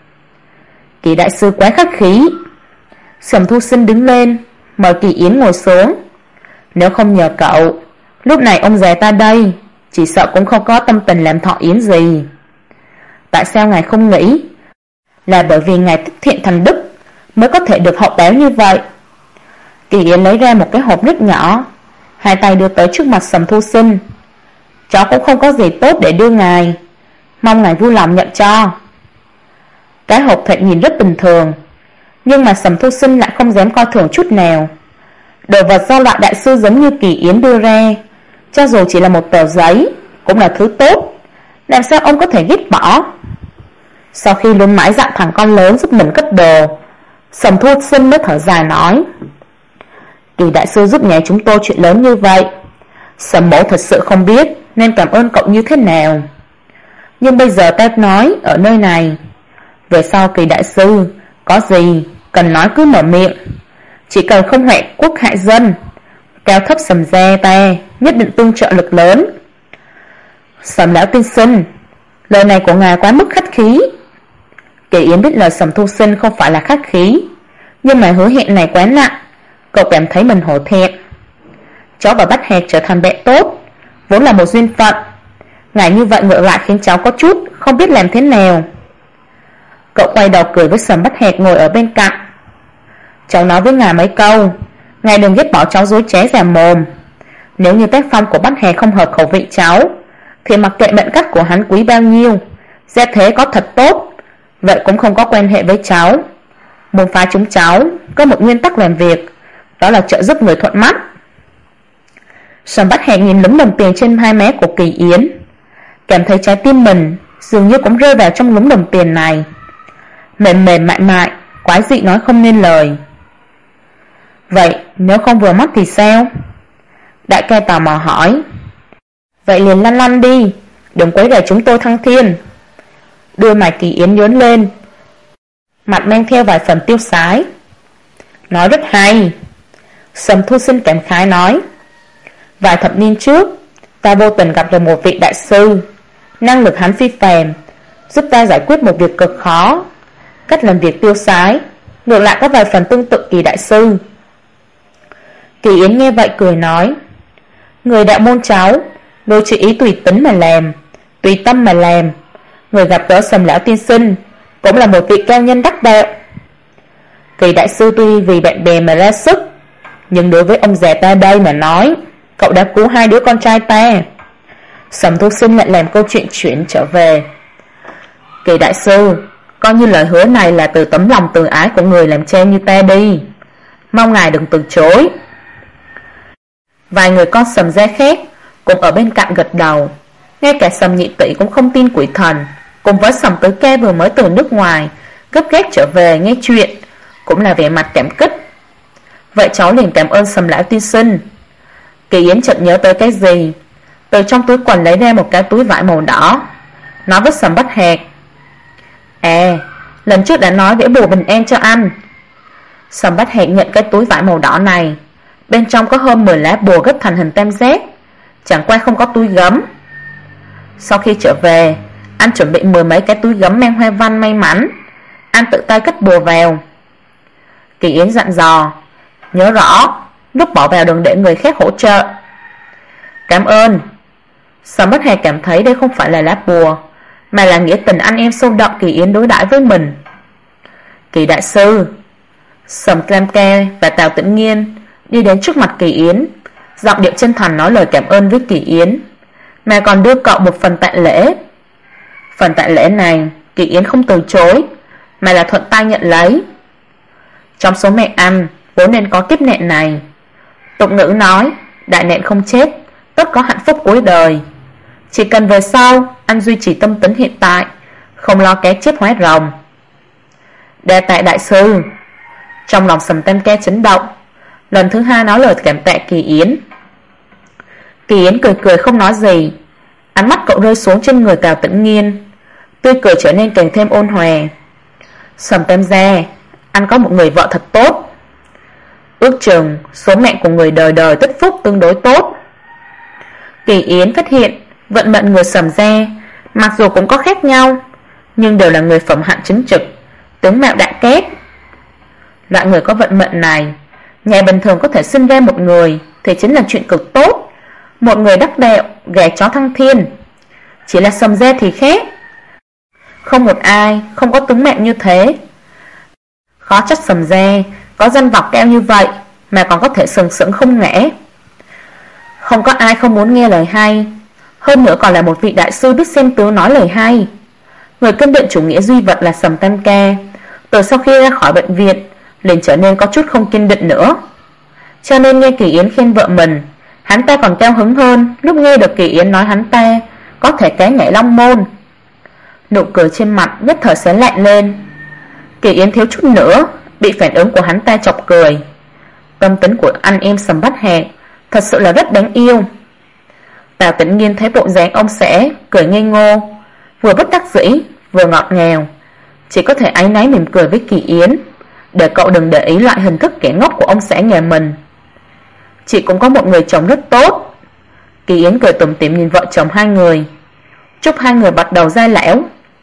Kỳ đại sư quá khách khí. Sầm Thu Sinh đứng lên mời Kỳ Yến ngồi xuống. Nếu không nhờ cậu, lúc này ông già ta đây chỉ sợ cũng không có tâm tình làm thọ yến gì. Tại sao ngài không nghĩ là bởi vì ngài tích thiện thành đức mới có thể được hậu báo như vậy? Kỳ Yến lấy ra một cái hộp rất nhỏ, hai tay đưa tới trước mặt Sầm Thu Sinh. Cháu cũng không có gì tốt để đưa ngài, mong ngài vui lòng nhận cho. Cái hộp thoạt nhìn rất bình thường, nhưng mà Sầm Thu Sinh lại không dám coi thường chút nào. Đồ vật do loại đại sư giống như Kỳ Yến đưa ra, cho dù chỉ là một tờ giấy, cũng là thứ tốt, làm sao ông có thể ghét bỏ? Sau khi luôn mãi dặn thằng con lớn giúp mình cất đồ, Sầm Thu Sinh mới thở dài nói: Kỳ đại sư giúp nhà chúng tôi chuyện lớn như vậy, Sầm mẫu thật sự không biết nên cảm ơn cậu như thế nào. Nhưng bây giờ ta nói ở nơi này, về sau Kỳ đại sư có gì cần nói cứ mở miệng, chỉ cần không hoại quốc hại dân, cao thấp Sầm gia ta nhất định tương trợ lực lớn. Sầm lão tiên sinh, lời này của ngài quá mức khách khí. Kỳ Yến biết lời Sầm Thu Sinh không phải là khách khí, nhưng mà hứa hẹn này quá nặng, cậu cảm thấy mình hổ thẹn. Cháu và Bách Hạc trở thành bạn tốt vốn là một duyên phận, ngài như vậy ngược lại khiến cháu có chút không biết làm thế nào. Cậu quay đầu cười với Sầm Bách Hạc ngồi ở bên cạnh. Cháu nói với ngài mấy câu, ngài đừng ghét bỏ cháu dối trá già mồm. Nếu như tác phong của Bách Hạc không hợp khẩu vị cháu, thì mặc kệ mệnh cách của hắn quý bao nhiêu, gia thế có thật tốt, vậy cũng không có quan hệ với cháu. Môn phái chúng cháu có một nguyên tắc làm việc, đó là trợ giúp người thuận mắt. Sầm Bách Hẹn nhìn lúm đồng tiền trên hai mé của Kỳ Yến, cảm thấy trái tim mình dường như cũng rơi vào trong lúm đồng tiền này, mềm mềm mại mại, quái dị nói không nên lời. Vậy nếu không vừa mắt thì sao? Đại ca tò mò hỏi. Vậy liền lăn lăn đi, đừng quấy rầy chúng tôi thăng thiên. Đôi mày Kỳ Yến nhướng lên, mặt mang theo vài phần tiêu sái. Nói rất hay. Sầm Thu Sinh cảm khái nói. Vài thập niên trước, ta vô tình gặp được một vị đại sư, năng lực hắn phi phàm, giúp ta giải quyết một việc cực khó. Cách làm việc tiêu sái, ngược lại có vài phần tương tự Kỳ đại sư. Kỳ Yến nghe vậy cười nói. Người đạo môn cháu đối chỉ ý tùy tính mà làm, tùy tâm mà làm. Người gặp gỡ Sầm lão tiên sinh cũng là một vị cao nhân đắc đạo. Kỳ đại sư tuy vì bạn bè mà ra sức, nhưng đối với ông già ta đây mà nói, cậu đã cứu hai đứa con trai ta. Sầm Thu Sinh lại làm câu chuyện chuyển trở về. Kỳ đại sư, coi như lời hứa này là từ tấm lòng từ ái của người làm cha như ta đi, mong ngài đừng từ chối. Vài người con Sầm gia khác cũng ở bên cạnh gật đầu. Ngay cả Sầm nhị tỷ cũng không tin quỷ thần, cùng với Sầm tứ ca vừa mới từ nước ngoài gấp gáp trở về nghe chuyện, cũng là vẻ mặt cảm kích. Vậy cháu liền cảm ơn Sầm lão tiên sinh. Kỳ Yến chợt nhớ tới cái gì, từ trong túi quần lấy ra một cái túi vải màu đỏ, nói với Sầm Bách Hạc. À, lần trước đã nói vẽ bùa bình an cho anh. Sầm Bách Hạc nhận cái túi vải màu đỏ này, bên trong có hơn 10 lá bùa gấp thành hình tam giác, chẳng qua không có túi gấm. Sau khi trở về, anh chuẩn bị 10 mấy cái túi gấm mang hoa văn may mắn, anh tự tay cất bùa vào. Kỳ Yến dặn dò, nhớ rõ, lúc bỏ vào đừng để người khác hỗ trợ. Cảm ơn. Sầm Bách Hạc cảm thấy đây không phải là lá bùa, mà là nghĩa tình anh em sâu đậm Kỳ Yến đối đãi với mình. Kỳ đại sư. Sầm Cam Ca và Tào Tĩnh Nghiên đi đến trước mặt Kỳ Yến, giọng điệu chân thành nói lời cảm ơn với Kỳ Yến, mà còn đưa cậu một phần tạ lễ. Phần tạ lễ này Kỳ Yến không từ chối, mà là thuận tay nhận lấy. Trong số mẹ ăn vốn nên có kiếp nạn này. Tục ngữ nói, đại nạn không chết, tất có hạnh phúc cuối đời. Chỉ cần về sau anh duy trì tâm tính hiện tại, không lo cái chết hóa rồng. Đa tạ đại sư. Trong lòng Sầm Tam Ca chấn động, lần thứ hai nói lời cảm tạ Kỳ Yến. Kỳ Yến cười cười không nói gì. Ánh mắt cậu rơi xuống trên người Tào Tĩnh Nghiên, tươi cười trở nên càng thêm ôn hòa. Sầm Tam gia, anh có một người vợ thật tốt. Ước chừng số mệnh của người đời đời tích phúc tương đối tốt. Kỳ Yến phát hiện vận mệnh người Sầm gia mặc dù cũng có khác nhau, nhưng đều là người phẩm hạnh chính trực, tướng mạo đại cát. Loại người có vận mệnh này, nhà bình thường có thể sinh ra một người thì chính là chuyện cực tốt, một người đắc đạo, gà chó thăng thiên. Chỉ là Sầm gia thì khác, không một ai không có tướng mạo như thế. Khó trách Sầm gia có danh vọng cao như vậy mà còn có thể sừng sững không ngã. Không có ai không muốn nghe lời hay, hơn nữa còn là một vị đại sư biết xem tướng nói lời hay. Người kiên định chủ nghĩa duy vật là Sầm Tam Ca, từ sau khi ra khỏi bệnh viện liền trở nên có chút không kiên định nữa. Cho nên nghe Kỳ Yến khen vợ mình, hắn ta còn cao hứng hơn lúc nghe được Kỳ Yến nói hắn ta có thể cái nhảy long môn. Nụ cười trên mặt nhất thời xé lạnh lên. Kỳ Yến thiếu chút nữa bị phản ứng của hắn ta chọc cười. Tâm tính của anh em Sầm Bách Hạc thật sự là rất đáng yêu. Tào Tĩnh Nghiên thấy bộ dáng ông xã cười ngây ngô, vừa bất đắc dĩ vừa ngọt ngào, chỉ có thể áy náy mỉm cười với Kỳ Yến, để cậu đừng để ý loại hình thức kẻ ngốc của ông xã nhà mình. Chị cũng có một người chồng rất tốt. Kỳ Yến cười tủm tỉm nhìn vợ chồng hai người, chúc hai người bắt đầu giai lão.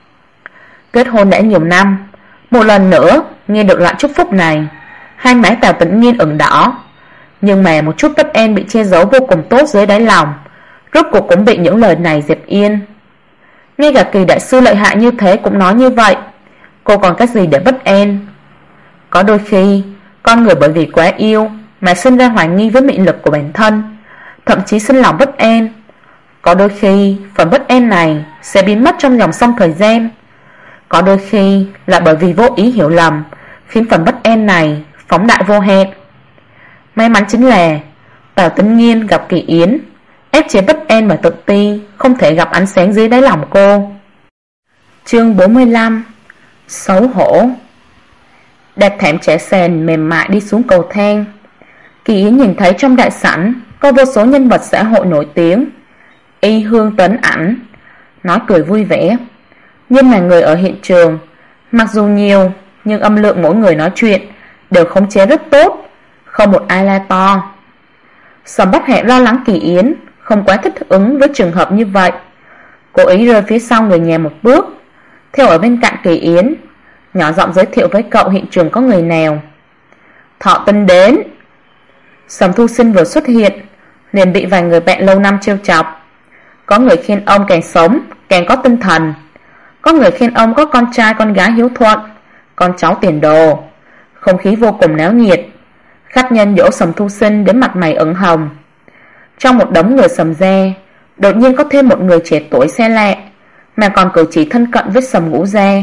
Kết hôn đã nhiều năm, một lần nữa nghe được loại chúc phúc này, hai má Tào Tĩnh Nghiên ửng đỏ, nhưng mà một chút bất an bị che giấu vô cùng tốt dưới đáy lòng, rốt cuộc cũng bị những lời này dẹp yên. Ngay cả Kỳ đại sư lợi hại như thế cũng nói như vậy, cô còn cách gì để bất an? Có đôi khi con người bởi vì quá yêu mà sinh ra hoài nghi với mị lực của bản thân, thậm chí sinh lòng bất an. Có đôi khi phần bất an này sẽ biến mất trong dòng sông thời gian, có đôi khi là bởi vì vô ý hiểu lầm khiến phần bất an này phóng đại vô hạn. May mắn chính là Tào Tĩnh Nghiên gặp Kỳ Yến, ép chế bất an và tự ti không thể gặp ánh sáng dưới đáy lòng cô. Chương 45. Xấu hổ. Đạp thảm trải sàn mềm mại đi xuống cầu thang. Kỳ Yến nhìn thấy trong đại sảnh có vô số nhân vật xã hội nổi tiếng, y hương tấn ảnh, nói cười vui vẻ. Nhưng mà người ở hiện trường mặc dù nhiều, nhưng âm lượng mỗi người nói chuyện đều khống chế rất tốt, không một ai la to. Sầm Bắc Hẹ lo lắng Kỳ Yến không quá thích ứng với trường hợp như vậy, cố ý rơi phía sau người nhà một bước, theo ở bên cạnh Kỳ Yến, nhỏ giọng giới thiệu với cậu hiện trường có người nào. Thọ Tinh đến. Sầm Thu Sinh vừa xuất hiện liền bị vài người bạn lâu năm trêu chọc. Có người khen ông càng sống càng có tinh thần, có người khen ông có con trai con gái hiếu thuận, con cháu tiền đồ. Không khí vô cùng náo nhiệt. Khách nhân dỗ Sầm Thu Sinh đến mặt mày ửng hồng. Trong một đống người sầm gia, đột nhiên có thêm một người trẻ tuổi xe lạ, mà còn cử chỉ thân cận với Sầm Ngũ gia.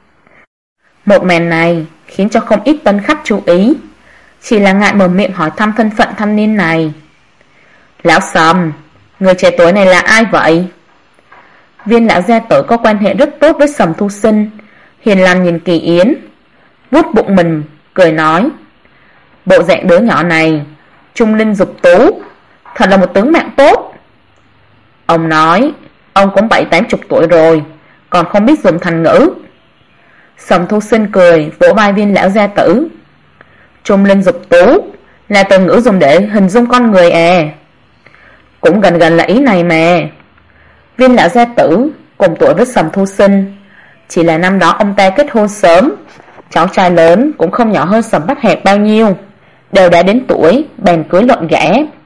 Một màn này khiến cho không ít tân khách chú ý, chỉ là ngại mở miệng hỏi thăm thân phận thanh niên này. Lão Sầm, người trẻ tuổi này là ai vậy? Viên lão gia tử có quan hệ rất tốt với Sầm Thu Sinh, hiền lành nhìn Kỳ Yến, vuốt bụng mình, cười nói: bộ dạng đứa nhỏ này trung linh dục tú, thật là một tướng mạng tốt. Ông nói ông cũng 70-80 tuổi rồi, còn không biết dùng thành ngữ. Sầm Thu Sinh cười vỗ vai viên lão gia tử. Trung linh dục tú là từ ngữ dùng để hình dung con người à? Cũng gần gần là ý này mà. Viên lão gia tử cùng tuổi với Sầm Thu Sinh, chỉ là năm đó ông ta kết hôn sớm, cháu trai lớn cũng không nhỏ hơn Sầm Bắc Hẹp bao nhiêu, đều đã đến tuổi bèn cưới luận gả.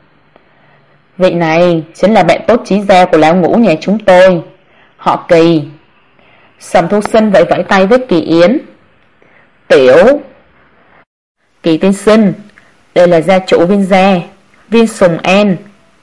Vị này chính là bạn tốt chí gia của lão Ngũ nhà chúng tôi, họ Kỳ. Sầm Thu Sinh vẫy vẫy tay với Kỳ Yến. Tiểu Kỳ tiên sinh, đây là gia chủ Viên gia, Viên Sùng An.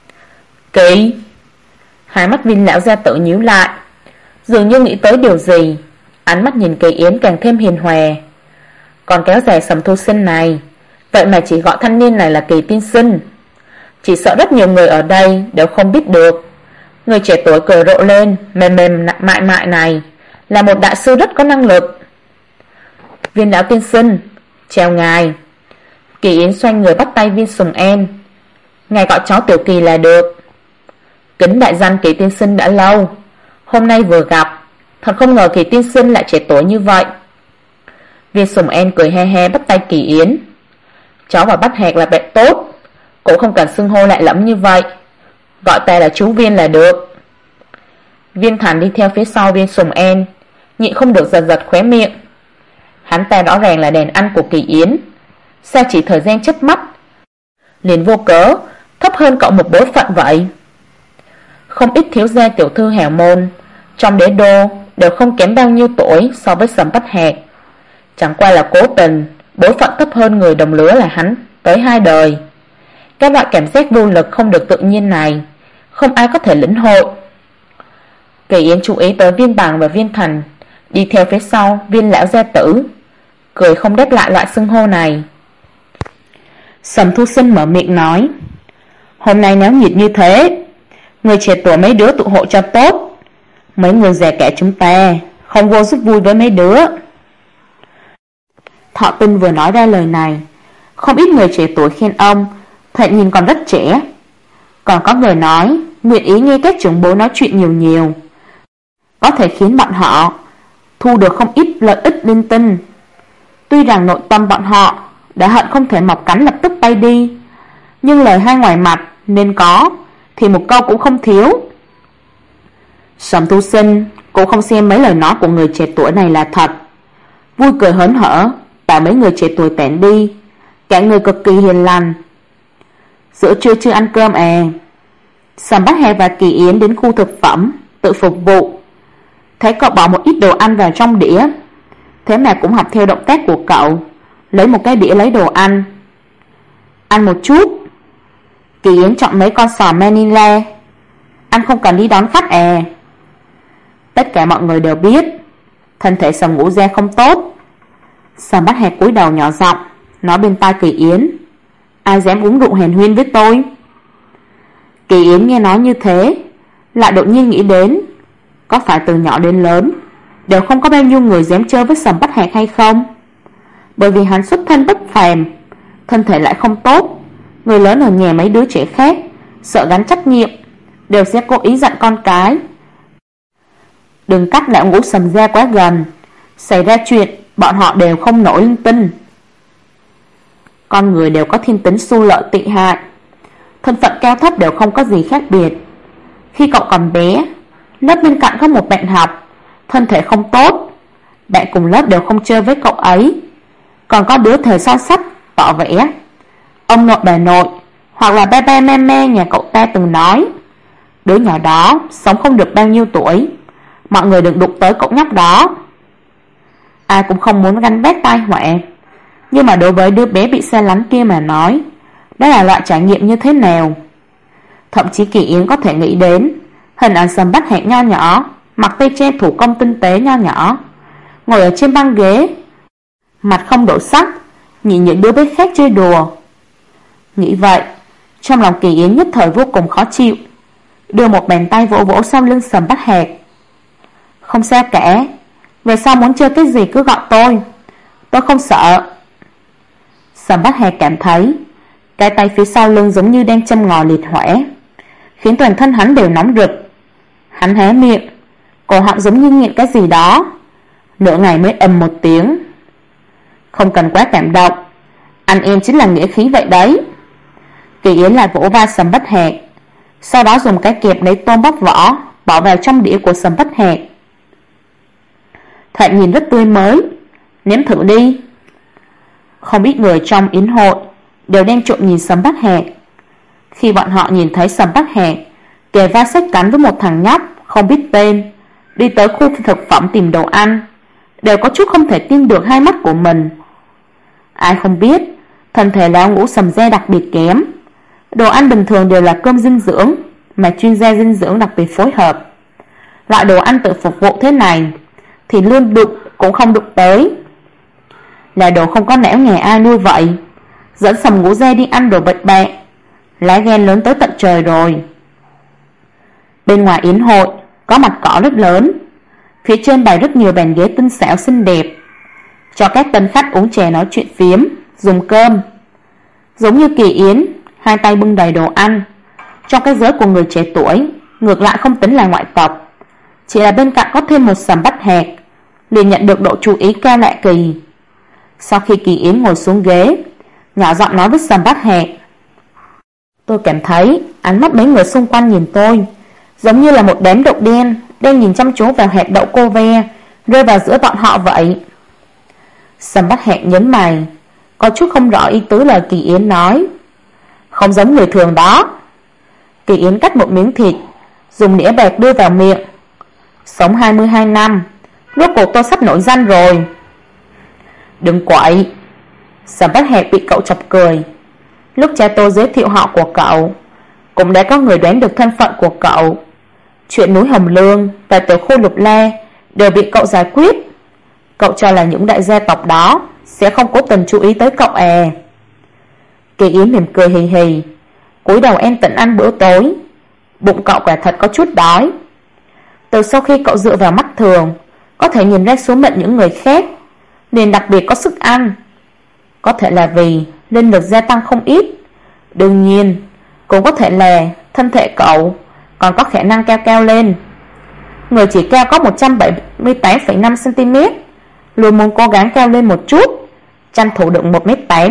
Kỳ. Hai mắt Viên lão gia tử nhíu lại, dường như nghĩ tới điều gì, ánh mắt nhìn Kỳ Yến càng thêm hiền hòa. Còn kéo dài Sầm Thu Sinh này, vậy mà chỉ gọi thanh niên này là Kỳ tiên sinh. Chỉ sợ rất nhiều người ở đây đều không biết được, người trẻ tuổi cười rộ lên mềm mềm mại mại này là một đại sư rất có năng lực. Viên lão tiên sinh, chào ngài. Kỳ Yến xoay người bắt tay Viên Sùng An. Ngài gọi cháu Tiểu Kỳ là được. Kính đại danh Kỳ tiên sinh đã lâu, hôm nay vừa gặp, thật không ngờ Kỳ tiên sinh lại trẻ tuổi như vậy. Viên Sùng An cười he he bắt tay Kỳ Yến. Cháu và Bách Hạc là bạn tốt, cũng không cần xưng hô lại lẫm như vậy, gọi ta là chú Viên là được. Viên Thành đi theo phía sau Viên Sùng An, nhịn không được giật giật khóe miệng. Hắn ta rõ ràng là đèn ăn của Kỳ Yến, sao chỉ thời gian chớp mắt liền vô cớ thấp hơn cậu một bối phận vậy? Không ít thiếu gia tiểu thư hào môn trong đế đô đều không kém bao nhiêu tuổi so với Sầm Bách Hạc, chẳng qua là cố tình bối phận thấp hơn người đồng lứa là hắn tới 2 đời. Cái loại cảm giác vô lực không được tự nhiên này không ai có thể lĩnh hội. Kỳ Yến chú ý tới Viên Bằng và Viên Thành đi theo phía sau Viên lão gia tử, cười không đáp lại loại xưng hô này. Sầm Thu Sinh mở miệng nói: hôm nay náo nhiệt như thế, người trẻ tuổi mấy đứa tụ hội cho tốt, mấy người già cả chúng ta không vô giúp vui với mấy đứa. Thọ Tinh vừa nói ra lời này, không ít người trẻ tuổi khen ông thoạt nhìn còn rất trẻ, còn có người nói nguyện ý nghe các trưởng bối nói chuyện nhiều nhiều, có thể khiến bọn họ thu được không ít lợi ích linh tinh. Tuy rằng nội tâm bọn họ đã hận không thể mọc cánh lập tức bay đi, nhưng lời hay ngoài mặt nên có thì một câu cũng không thiếu. Sầm Thu Sinh cũng không xem mấy lời nói của người trẻ tuổi này là thật, vui cười hớn hở bảo mấy người trẻ tuổi tản đi, cả người cực kỳ hiền lành. Giữa trưa chưa ăn cơm à? Sầm Bách Hạc và Kỳ Yến đến khu thực phẩm tự phục vụ, thấy cậu bỏ một ít đồ ăn vào trong đĩa, thế mà cũng học theo động tác của cậu, lấy một cái đĩa lấy đồ ăn. Ăn một chút. Kỳ Yến chọn mấy con sò Manila, Anh không cần đi đón khách à? Tất cả mọi người đều biết thân thể Sầm Ngũ Gia không tốt. Sầm Bách Hạc cúi đầu nhỏ giọng nói bên tai Kỳ Yến: Ai dám uống rượu hàn huyên với tôi? Kỳ Yến nghe nói như thế, lại đột nhiên nghĩ đến, có phải từ nhỏ đến lớn đều không có bao nhiêu người dám chơi với Sầm Bách Hạc hay không? Bởi vì hắn xuất thân bất phàm, thân thể lại không tốt, người lớn ở nhà mấy đứa trẻ khác sợ gắn trách nhiệm, đều sẽ cố ý dặn con cái: đừng cách lão Ngũ Sầm gia quá gần, xảy ra chuyện bọn họ đều không nổi linh tinh. Con người đều có thiên tính xu lợi tị hại, thân phận cao thấp đều không có gì khác biệt. Khi cậu còn bé, lớp bên cạnh có một bạn học thân thể không tốt, bạn cùng lớp đều không chơi với cậu ấy. Còn có đứa thời so sắt tỏ vẻ ông nội bà nội hoặc là ba ba mama nhà cậu ta từng nói, đứa nhỏ đó sống không được bao nhiêu tuổi, mọi người đừng đụng tới cậu nhóc đó. Ai cũng không muốn gánh vác tai họa, nhưng mà đối với đứa bé bị xa lánh kia mà nói, đó là loại trải nghiệm như thế nào? Thậm chí Kỳ Yến có thể nghĩ đến hình ảnh Sầm Bách Hạc nho nhỏ, mặc tây trang thủ công tinh tế nho nhỏ, ngồi ở trên băng ghế, mặt không đổi sắc, nhìn những đứa bé khác chơi đùa. Nghĩ vậy, trong lòng Kỳ Yến nhất thời vô cùng khó chịu, đưa một bàn tay vỗ vỗ sau lưng Sầm Bách Hạc. Không sao cả, về sau muốn chơi cái gì cứ gọi tôi không sợ. Sầm Bách Hạc cảm thấy cái tay phía sau lưng giống như đang châm ngòi liệt hỏa, khiến toàn thân hắn đều nóng rực. Hắn hé miệng, cổ họng giống như nghẹn cái gì đó, nửa ngày mới ầm một tiếng. Không cần quá cảm động, anh em chính là nghĩa khí vậy đấy. Kỳ Yến lại vỗ vai Sầm Bách Hạc, sau đó dùng cái kẹp lấy tôm bóc vỏ bỏ vào trong đĩa của Sầm Bách Hạc. Thoạt nhìn rất tươi mới, nếm thử đi. Không ít người trong yến hội đều đang trộm nhìn Sầm Bách Hạc. Khi bọn họ nhìn thấy Sầm Bách Hạc kề vai sát cánh với một thằng nhóc không biết tên đi tới khu thực phẩm tìm đồ ăn, đều có chút không thể tin được hai mắt của mình. Ai không biết thân thể lão Ngũ Sầm gia đặc biệt kém, đồ ăn bình thường đều là cơm dinh dưỡng mà chuyên gia dinh dưỡng đặc biệt phối hợp. Loại đồ ăn tự phục vụ thế này thì luôn đụng cũng không đụng tới, là đồ không có não nhà ai nuôi vậy. Dẫn Sầm Ngũ gia đi ăn đồ bậy bạ, lá gan lớn tới tận trời rồi. Bên ngoài yến hội có mặt cỏ rất lớn, phía trên bày rất nhiều bàn ghế tinh xảo xinh đẹp, cho các tân khách uống chè nói chuyện phiếm, dùng cơm. Giống như Kỳ Yến, hai tay bưng đầy đồ ăn, trong cái giới của người trẻ tuổi ngược lại không tính là ngoại tộc, chỉ là bên cạnh có thêm một Sầm Bách Hạc, liền nhận được độ chú ý cao lạ kỳ. Sau khi Kỳ Yến ngồi xuống ghế, nhỏ giọng nói với Sầm Bách Hạc: tôi cảm thấy ánh mắt mấy người xung quanh nhìn tôi giống như là một đám đậu đen đang nhìn chăm chú vào hạt đậu cô ve rơi vào giữa bọn họ vậy. Sầm Bách Hạc nhấn mày, có chút không rõ ý tứ lời Kỳ Yến nói. Không giống người thường đó. Kỳ Yến cắt một miếng thịt, dùng nĩa bạc đưa vào miệng. Sống 22 năm, rốt cuộc tôi sắp nổi danh rồi. Đừng quậy. Sầm Bách Hạc bị cậu chọc cười. Lúc cha tôi giới thiệu họ của cậu, cũng đã có người đoán được thân phận của cậu. Chuyện núi Hồng Lương và tiểu khu Lục La đều bị cậu giải quyết. Cậu cho là những đại gia tộc đó sẽ không cố tình chú ý tới cậu à? Kỳ Yến mỉm cười hì hì, cúi đầu em tĩnh ăn bữa tối. Bụng cậu quả thật có chút đói. Từ sau khi cậu dựa vào mắt thường có thể nhìn ra số mệnh những người khác, nên đặc biệt có sức ăn. Có thể là vì linh lực gia tăng không ít, đương nhiên cũng có thể là thân thể cậu còn có khả năng cao cao lên. Người chỉ cao có 178,5 cm, luôn muốn cố gắng cao lên một chút, tranh thủ được 1m8.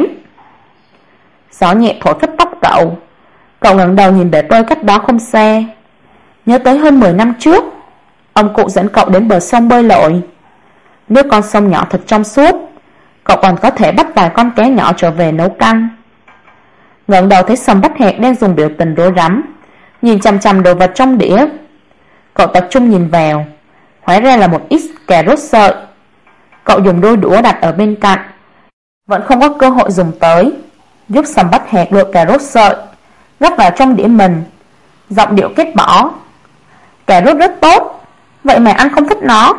Gió nhẹ thổi phất tóc cậu. Cậu ngẩng đầu nhìn bể bơi cách đó không xa, nhớ tới hơn 10 năm trước, ông cụ dẫn cậu đến bờ sông bơi lội. Nước con sông nhỏ thật trong suốt, cậu còn có thể bắt vài con cá nhỏ trở về nấu canh. Ngẩng đầu thấy Sầm Bách Hạc đang dùng biểu tình rối rắm, nhìn chằm chằm đồ vật trong đĩa. Cậu tập trung nhìn vào, hóa ra là một ít cà rốt sợi. Cậu dùng đôi đũa đặt ở bên cạnh, vẫn không có cơ hội dùng tới, giúp Sầm Bách Hạc lựa cà rốt sợi, gắp vào trong đĩa mình, giọng điệu kết bỏ, Cà rốt rất tốt, vậy mà anh không thích nó.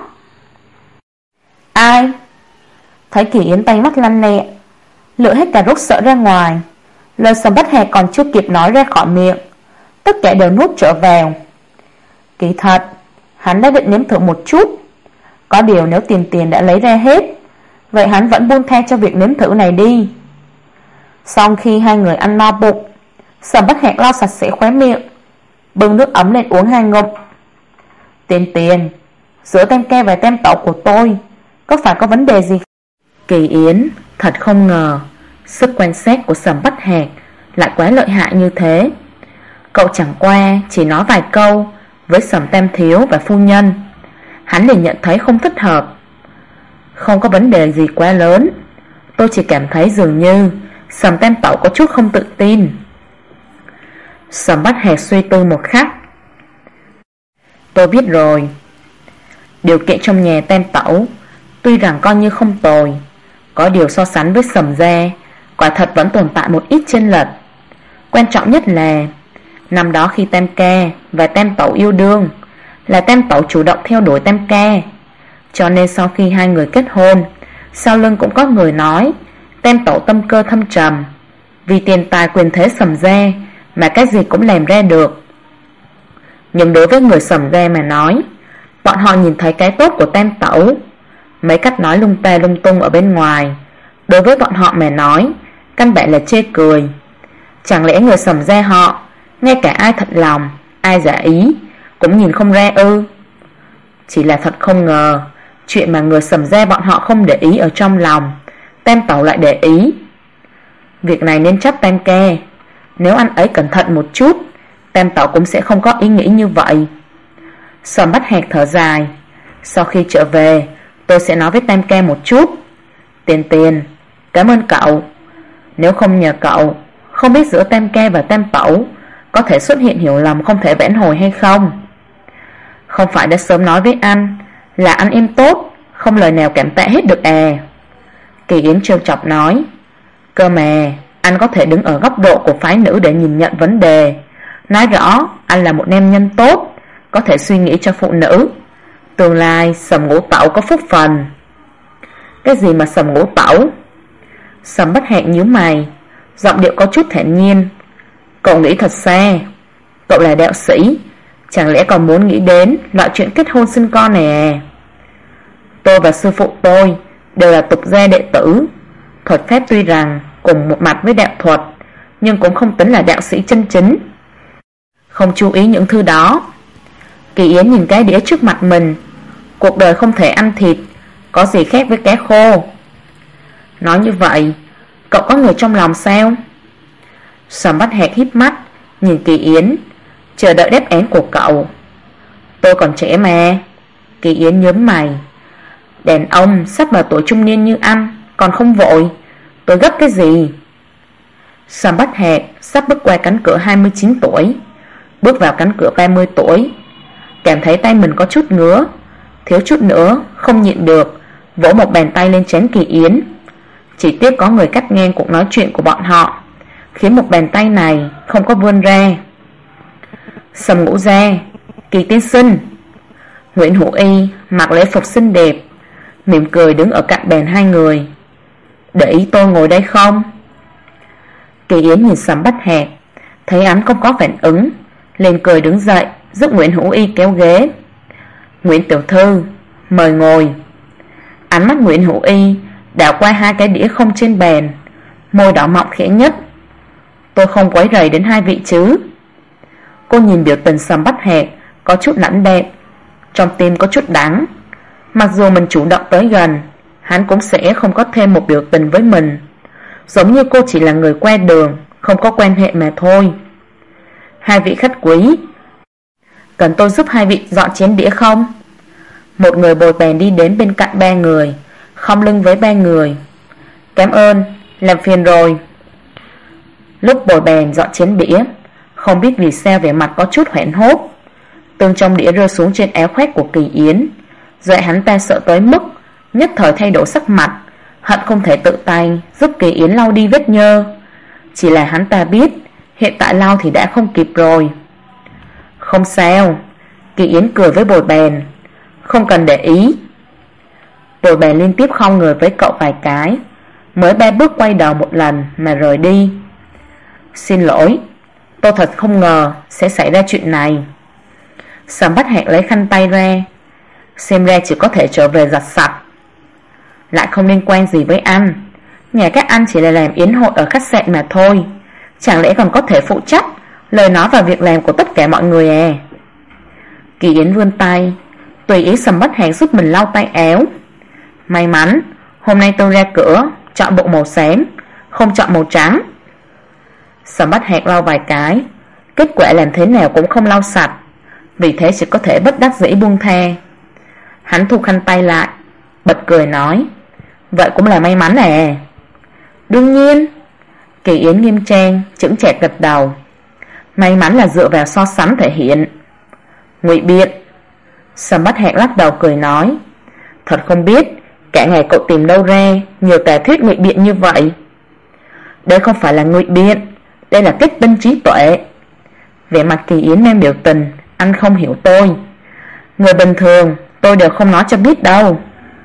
Ai? Thấy Kỳ Yến tay mắt lanh lẹ, lựa hết cà rốt sợ ra ngoài. Lời Sầm Bách Hạc còn chưa kịp nói ra khỏi miệng, tất cả đều nuốt trở vào. Kỳ thật, hắn đã định nếm thử một chút. Có điều nếu tiền đã lấy ra hết, vậy hắn vẫn buông tha cho việc nếm thử này đi. Sau khi hai người ăn no bụng, Sầm Bách Hạc lau sạch sẽ khóe miệng, bưng nước ấm lên uống 2 ngụm. Tiền, giữa tem ke và tem tẩu của tôi có phải có vấn đề gì? Kỳ Yến thật không ngờ sức quan sát của Sầm Bách Hạc lại quá lợi hại như thế. Cậu chẳng qua chỉ nói vài câu với Sầm Tam Thiếu và phu nhân, hắn liền nhận thấy không thích hợp. Không có vấn đề gì quá lớn, tôi chỉ cảm thấy dường như Sầm Tam Tẩu có chút không tự tin. Sầm Bách Hạc suy tư một khắc. Tôi biết rồi. Điều kiện trong nhà Tam Tẩu tuy rằng coi như không tồi, có điều so sánh với Sầm gia, quả thật vẫn tồn tại một ít chênh lệch. Quan trọng nhất là năm đó khi Tam ca và Tam Tẩu yêu đương, là Tam Tẩu chủ động theo đuổi Tam ca, cho nên sau khi hai người kết hôn, sau lưng cũng có người nói Tam Tẩu tâm cơ thâm trầm, vì tiền tài quyền thế Sầm gia mà cái gì cũng làm ra được. Nhưng đối với người Sầm gia mà nói, bọn họ nhìn thấy cái tốt của Tam Tẩu. Mấy cách nói lung ta lung tung ở bên ngoài, đối với bọn họ mà nói, căn bản là chê cười. Chẳng lẽ người Sầm gia họ, ngay cả ai thật lòng, ai giả ý cũng nhìn không ra ư? Chỉ là thật không ngờ, chuyện mà người Sầm gia bọn họ không để ý ở trong lòng, Tam Tẩu lại để ý. Việc này nên trách Tam ca. Nếu anh ấy cẩn thận một chút, Tam Tẩu cũng sẽ không có ý nghĩ như vậy. Sầm Bách Hạc thở dài. Sau khi trở về, tôi sẽ nói với Tam ca một chút. Tiền, cảm ơn cậu. Nếu không nhờ cậu, không biết giữa Tam ca và Tam Tẩu có thể xuất hiện hiểu lầm không thể vãn hồi hay không. Không phải đã sớm nói với anh là anh em tốt, không lời nào cảm tạ hết được à? Kỳ Yến trêu chọc nói. Cơ mà anh có thể đứng ở góc độ của phái nữ để nhìn nhận vấn đề, nói rõ anh là một nam nhân tốt, có thể suy nghĩ cho phụ nữ. Tương lai Sầm Ngũ Tẩu có phúc phần. Cái gì mà Sầm Ngũ Tẩu? Sầm Bách Hạc nhíu mày, giọng điệu có chút thản nhiên. Cậu nghĩ thật xa. Cậu là đạo sĩ, chẳng lẽ còn muốn nghĩ đến loại chuyện kết hôn sinh con này à? Tôi và sư phụ tôi đều là tục gia đệ tử. Thuật phép tuy rằng cùng một mặt với đạo thuật, nhưng cũng không tính là đạo sĩ chân chính. Không chú ý những thứ đó. Kỳ Yến nhìn cái đĩa trước mặt mình. Cuộc đời không thể ăn thịt, có gì khác với cá khô. Nói như vậy, cậu có người trong lòng sao? Sầm Bách Hạc híp mắt nhìn Kỳ Yến, chờ đợi đáp án của cậu. Tôi còn trẻ mà. Kỳ Yến nhớm mày. Đàn ông sắp vào tuổi trung niên như anh còn không vội, tôi gấp cái gì? Sầm Bách Hạc sắp bước qua cánh cửa 29 tuổi, bước vào cánh cửa 30 tuổi, cảm thấy tay mình có chút ngứa, thiếu chút nữa không nhịn được vỗ một bàn tay lên trán Kỳ Yến. Chỉ tiếc có người cắt ngang cuộc nói chuyện của bọn họ, khiến một bàn tay này không có vươn ra. Sầm Ngũ gia, Kỳ tiên sinh. Nguyễn Hữu Y mặc lễ phục xinh đẹp, mỉm cười đứng ở cạnh bàn hai người. Để ý tôi ngồi đây không? Kỳ Yến nhìn Sầm Bách Hạc, thấy hắn không có phản ứng, liền cười đứng dậy giúp Nguyễn Hữu Y kéo ghế. Nguyễn tiểu thư, mời ngồi. Ánh mắt Nguyễn Hữu Y đảo qua hai cái đĩa không trên bàn, môi đỏ mọng khẽ nhất. Tôi không quấy rầy đến hai vị chứ? Cô nhìn biểu tình Sầm Bách Hạc có chút lãnh đạm, trong tim có chút đắng. Mặc dù mình chủ động tới gần, hắn cũng sẽ không có thêm một biểu tình với mình, giống như cô chỉ là người qua đường, không có quan hệ mà thôi. Hai vị khách quý, cần tôi giúp hai vị dọn chén đĩa không? Một người bồi bàn đi đến bên cạnh ba người, khom lưng với ba người. Cảm ơn, làm phiền rồi. Lúc bồi bàn dọn chén đĩa, không biết vì sao vẻ mặt có chút hoảng hốt. Tương trong đĩa rơi xuống trên áo khoác của Kỳ Yến, dọa hắn ta sợ tới mức nhất thời thay đổi sắc mặt, hận không thể tự tay giúp Kỳ Yến lau đi vết nhơ. Chỉ là hắn ta biết hiện tại lau thì đã không kịp rồi. Không sao, Kỳ Yến cười với Bồi Bèn. Không cần để ý. Bồi Bèn liên tiếp khom người với cậu vài cái, mới 3 bước quay đầu một lần mà rời đi. Xin lỗi, tôi thật không ngờ sẽ xảy ra chuyện này. Sầm Bách Hạc lấy khăn tay ra. Xem ra chỉ có thể trở về giặt sạch. Lại không liên quan gì với anh. Nhà các anh chỉ là làm yến hội ở khách sạn mà thôi. Chẳng lẽ còn có thể phụ trách lời nói và việc làm của tất cả mọi người à? Kỳ Yến vươn tay, tùy ý Sầm Bách Hạc giúp mình lau tay áo. May mắn hôm nay tôi ra cửa chọn bộ màu xám, không chọn màu trắng. Sầm Bách Hạc lau vài cái, kết quả làm thế nào cũng không lau sạch, vì thế chỉ có thể bất đắc dĩ buông tha. Hắn thu khăn tay lại, bật cười nói, vậy cũng là may mắn à? Đương nhiên. Kỳ Yến nghiêm trang chững chạc gật đầu. May mắn là dựa vào so sánh thể hiện. Ngụy biện. Sầm Bách Hạc lắc đầu cười nói, thật không biết cả ngày cậu tìm đâu ra nhiều tà thuyết ngụy biện như vậy. Đây không phải là ngụy biện, đây là kết tinh trí tuệ. Vẻ mặt Kỳ Yến mang biểu tình, anh không hiểu tôi. Người bình thường tôi đều không nói cho biết đâu.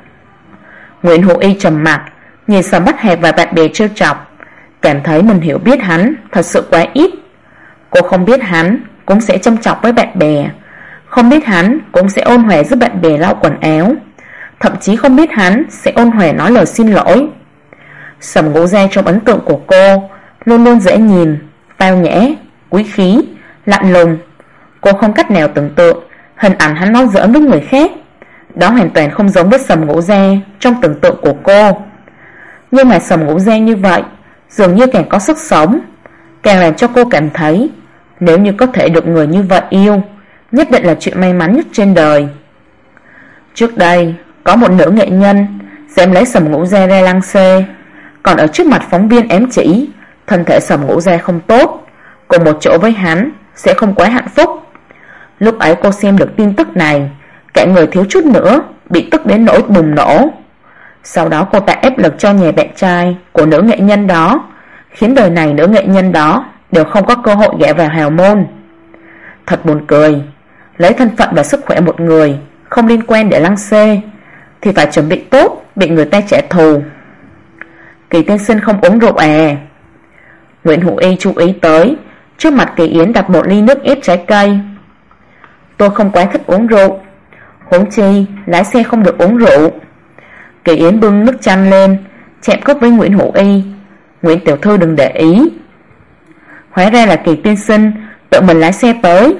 Nguyễn Hữu Y trầm mặt, nhìn Sầm Bách Hạc và bạn bè trêu chọc, cảm thấy mình hiểu biết hắn thật sự quá ít. Cô không biết hắn cũng sẽ châm chọc với bạn bè, không biết hắn cũng sẽ ôn hòa giúp bạn bè lau quần áo, thậm chí không biết hắn sẽ ôn hòa nói lời xin lỗi. Sầm Ngũ Gia trong ấn tượng của cô luôn luôn dễ nhìn, tao nhã, quý khí, lạnh lùng. Cô không cách nào tưởng tượng hình ảnh hắn nói giỡn với người khác. Đó hoàn toàn không giống với Sầm Ngũ Gia trong tưởng tượng của cô. Nhưng mà Sầm Ngũ Gia như vậy dường như càng có sức sống, càng làm cho cô cảm thấy nếu như có thể được người như vậy yêu, nhất định là chuyện may mắn nhất trên đời. Trước đây có một nữ nghệ nhân dám lấy Sầm Ngũ Gia ra lăng xê, còn ở trước mặt phóng viên ém chỉ thân thể Sầm Ngũ Gia không tốt, cùng một chỗ với hắn sẽ không quá hạnh phúc. Lúc ấy cô xem được tin tức này, cả người thiếu chút nữa bị tức đến nỗi bùng nổ. Sau đó cô ta ép lực cho nhà bạn trai của nữ nghệ nhân đó, khiến đời này nữ nghệ nhân đó đều không có cơ hội gả vào hào môn. Thật buồn cười, lấy thân phận và sức khỏe một người không liên quan để lăng xê thì phải chuẩn bị tốt bị người ta trả thù. Kỳ tiên sinh không uống rượu à? Nguyễn Hữu Y chú ý tới, trước mặt Kỳ Yến đặt một ly nước ép trái cây. Tôi không quá thích uống rượu, huống chi lái xe không được uống rượu. Kỳ Yến bưng nước chanh lên, chạm cốc với Nguyễn Hữu Y. Nguyễn tiểu thư đừng để ý. Hóa ra là Kỳ tiên sinh tự mình lái xe tới.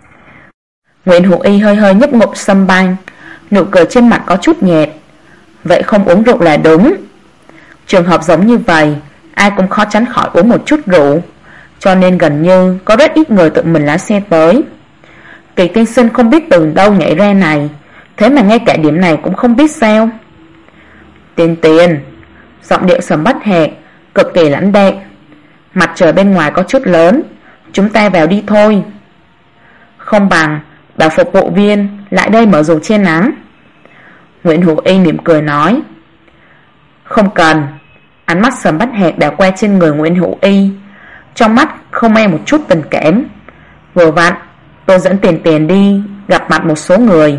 Nguyễn Hữu Y hơi hơi nhấp ngụm sâm banh, nụ cười trên mặt có chút nhạt. Vậy không uống rượu là đúng. Trường hợp giống như vậy, ai cũng khó tránh khỏi uống một chút rượu, cho nên gần như có rất ít người tự mình lái xe tới. Kỳ tiên sinh không biết từ đâu nhảy ra này, thế mà ngay cả điểm này cũng không biết sao? Tiền tiền. Giọng điệu Sầm Bách Hạc cực kỳ lãnh đạm. Mặt trời bên ngoài có chút lớn, chúng ta vào đi thôi. Không bằng bảo phục vụ viên lại đây mở dù che nắng. Nguyễn Hữu Y mỉm cười nói. Không cần. Ánh mắt Sầm Bách Hạc đảo qua trên người Nguyễn Hữu Y, trong mắt không mang một chút tình cảm. Vừa vặn tôi dẫn tiền tiền đi gặp mặt một số người.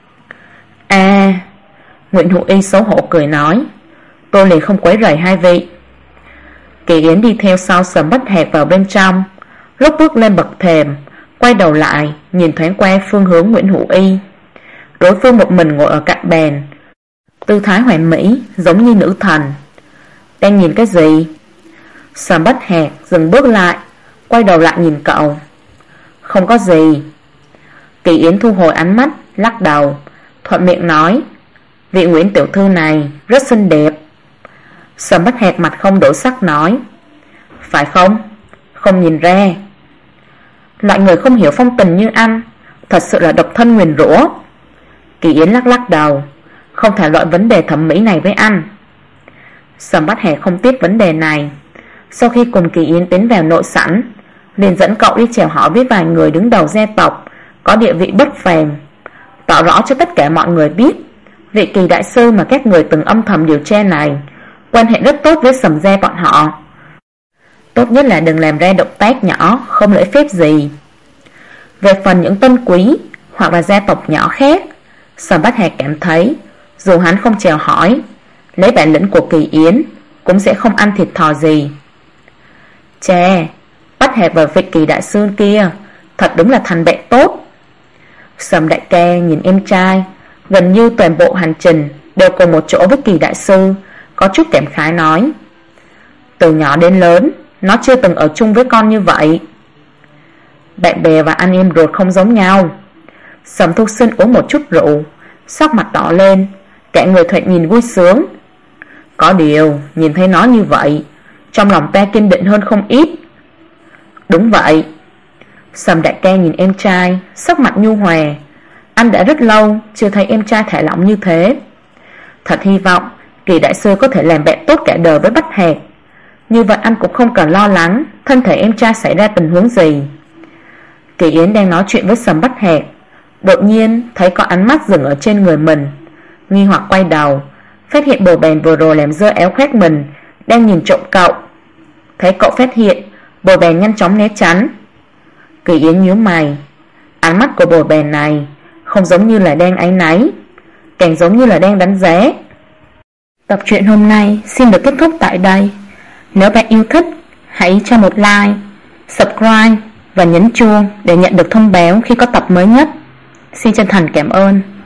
À, Nguyễn Hữu Y xấu hổ cười nói, tôi liền không quấy rầy hai vị. Kỳ Yến đi theo sau Sầm Bách Hạc vào bên trong, lúc bước lên bậc thềm, quay đầu lại nhìn thoáng qua phương hướng Nguyễn Hữu Y. Đối phương một mình ngồi ở cạnh bàn, tư thái hoàn mỹ giống như nữ thần. Đang nhìn cái gì? Sầm Bách Hạc dừng bước lại, quay đầu lại nhìn cậu. Không có gì. Kỳ Yến thu hồi ánh mắt, lắc đầu, thuận miệng nói, vị Nguyễn tiểu thư này rất xinh đẹp. Sầm Bách Hạc mặt không đổi sắc nói, phải không? Không nhìn ra. Loại người không hiểu phong tình như anh thật sự là độc thân nguyền rủa. Kỳ Yến lắc lắc đầu, không thảo luận vấn đề thẩm mỹ này với anh. Sầm Bách Hạc không tiếp vấn đề này. Sau khi cùng Kỳ Yến tiến vào nội sảnh, liền dẫn cậu đi chào hỏi với vài người đứng đầu gia tộc có địa vị bất phàm, tỏ rõ cho tất cả mọi người biết vị Kỳ đại sư mà các người từng âm thầm điều tra này quan hệ rất tốt với Sầm gia bọn họ. Tốt nhất là đừng làm ra động tác nhỏ không lễ phép gì. Về phần những tân quý hoặc là gia tộc nhỏ khác. Sầm Bách Hạc cảm thấy dù hắn không chào hỏi, lấy bản lĩnh của Kỳ Yến cũng sẽ không ăn thiệt thòi gì. Chà, Bách Hạc và vị Kỳ đại sư kia thật đúng là thành bạn tốt. Sầm đại ca nhìn em trai, gần như toàn bộ hành trình đều cùng một chỗ với Kỳ đại sư, có chút cảm khái nói: từ nhỏ đến lớn, nó chưa từng ở chung với con như vậy. Bạn bè và anh em ruột không giống nhau. Sầm Thu Sinh uống một chút rượu, sắc mặt đỏ lên, cả người thoạt nhìn vui sướng. Có điều, nhìn thấy nó như vậy, trong lòng ta kiên định hơn không ít. Đúng vậy. Sầm đại ca nhìn em trai, sắc mặt nhu hòa. Anh đã rất lâu chưa thấy em trai thả lỏng như thế. Thật hy vọng Kỳ đại sư có thể làm bạn tốt cả đời với Bách Hạc. Như vậy anh cũng không cần lo lắng thân thể em trai xảy ra tình huống gì. Kỳ Yến đang nói chuyện với Sầm Bách Hạc, đột nhiên thấy có ánh mắt dừng ở trên người mình, nghi hoặc quay đầu, phát hiện bồ bèn vừa rồi làm rơi áo khoác mình đang nhìn trộm cậu. Thấy cậu phát hiện, bồ bèn nhanh chóng né tránh. Kỳ Yến nhíu mày, ánh mắt của bồ bèn này không giống như là đang áy náy, càng giống như là đang đánh giá. Tập truyện hôm nay xin được kết thúc tại đây. Nếu bạn yêu thích, hãy cho một like, subscribe và nhấn chuông để nhận được thông báo khi có tập mới nhất. Xin chân thành cảm ơn.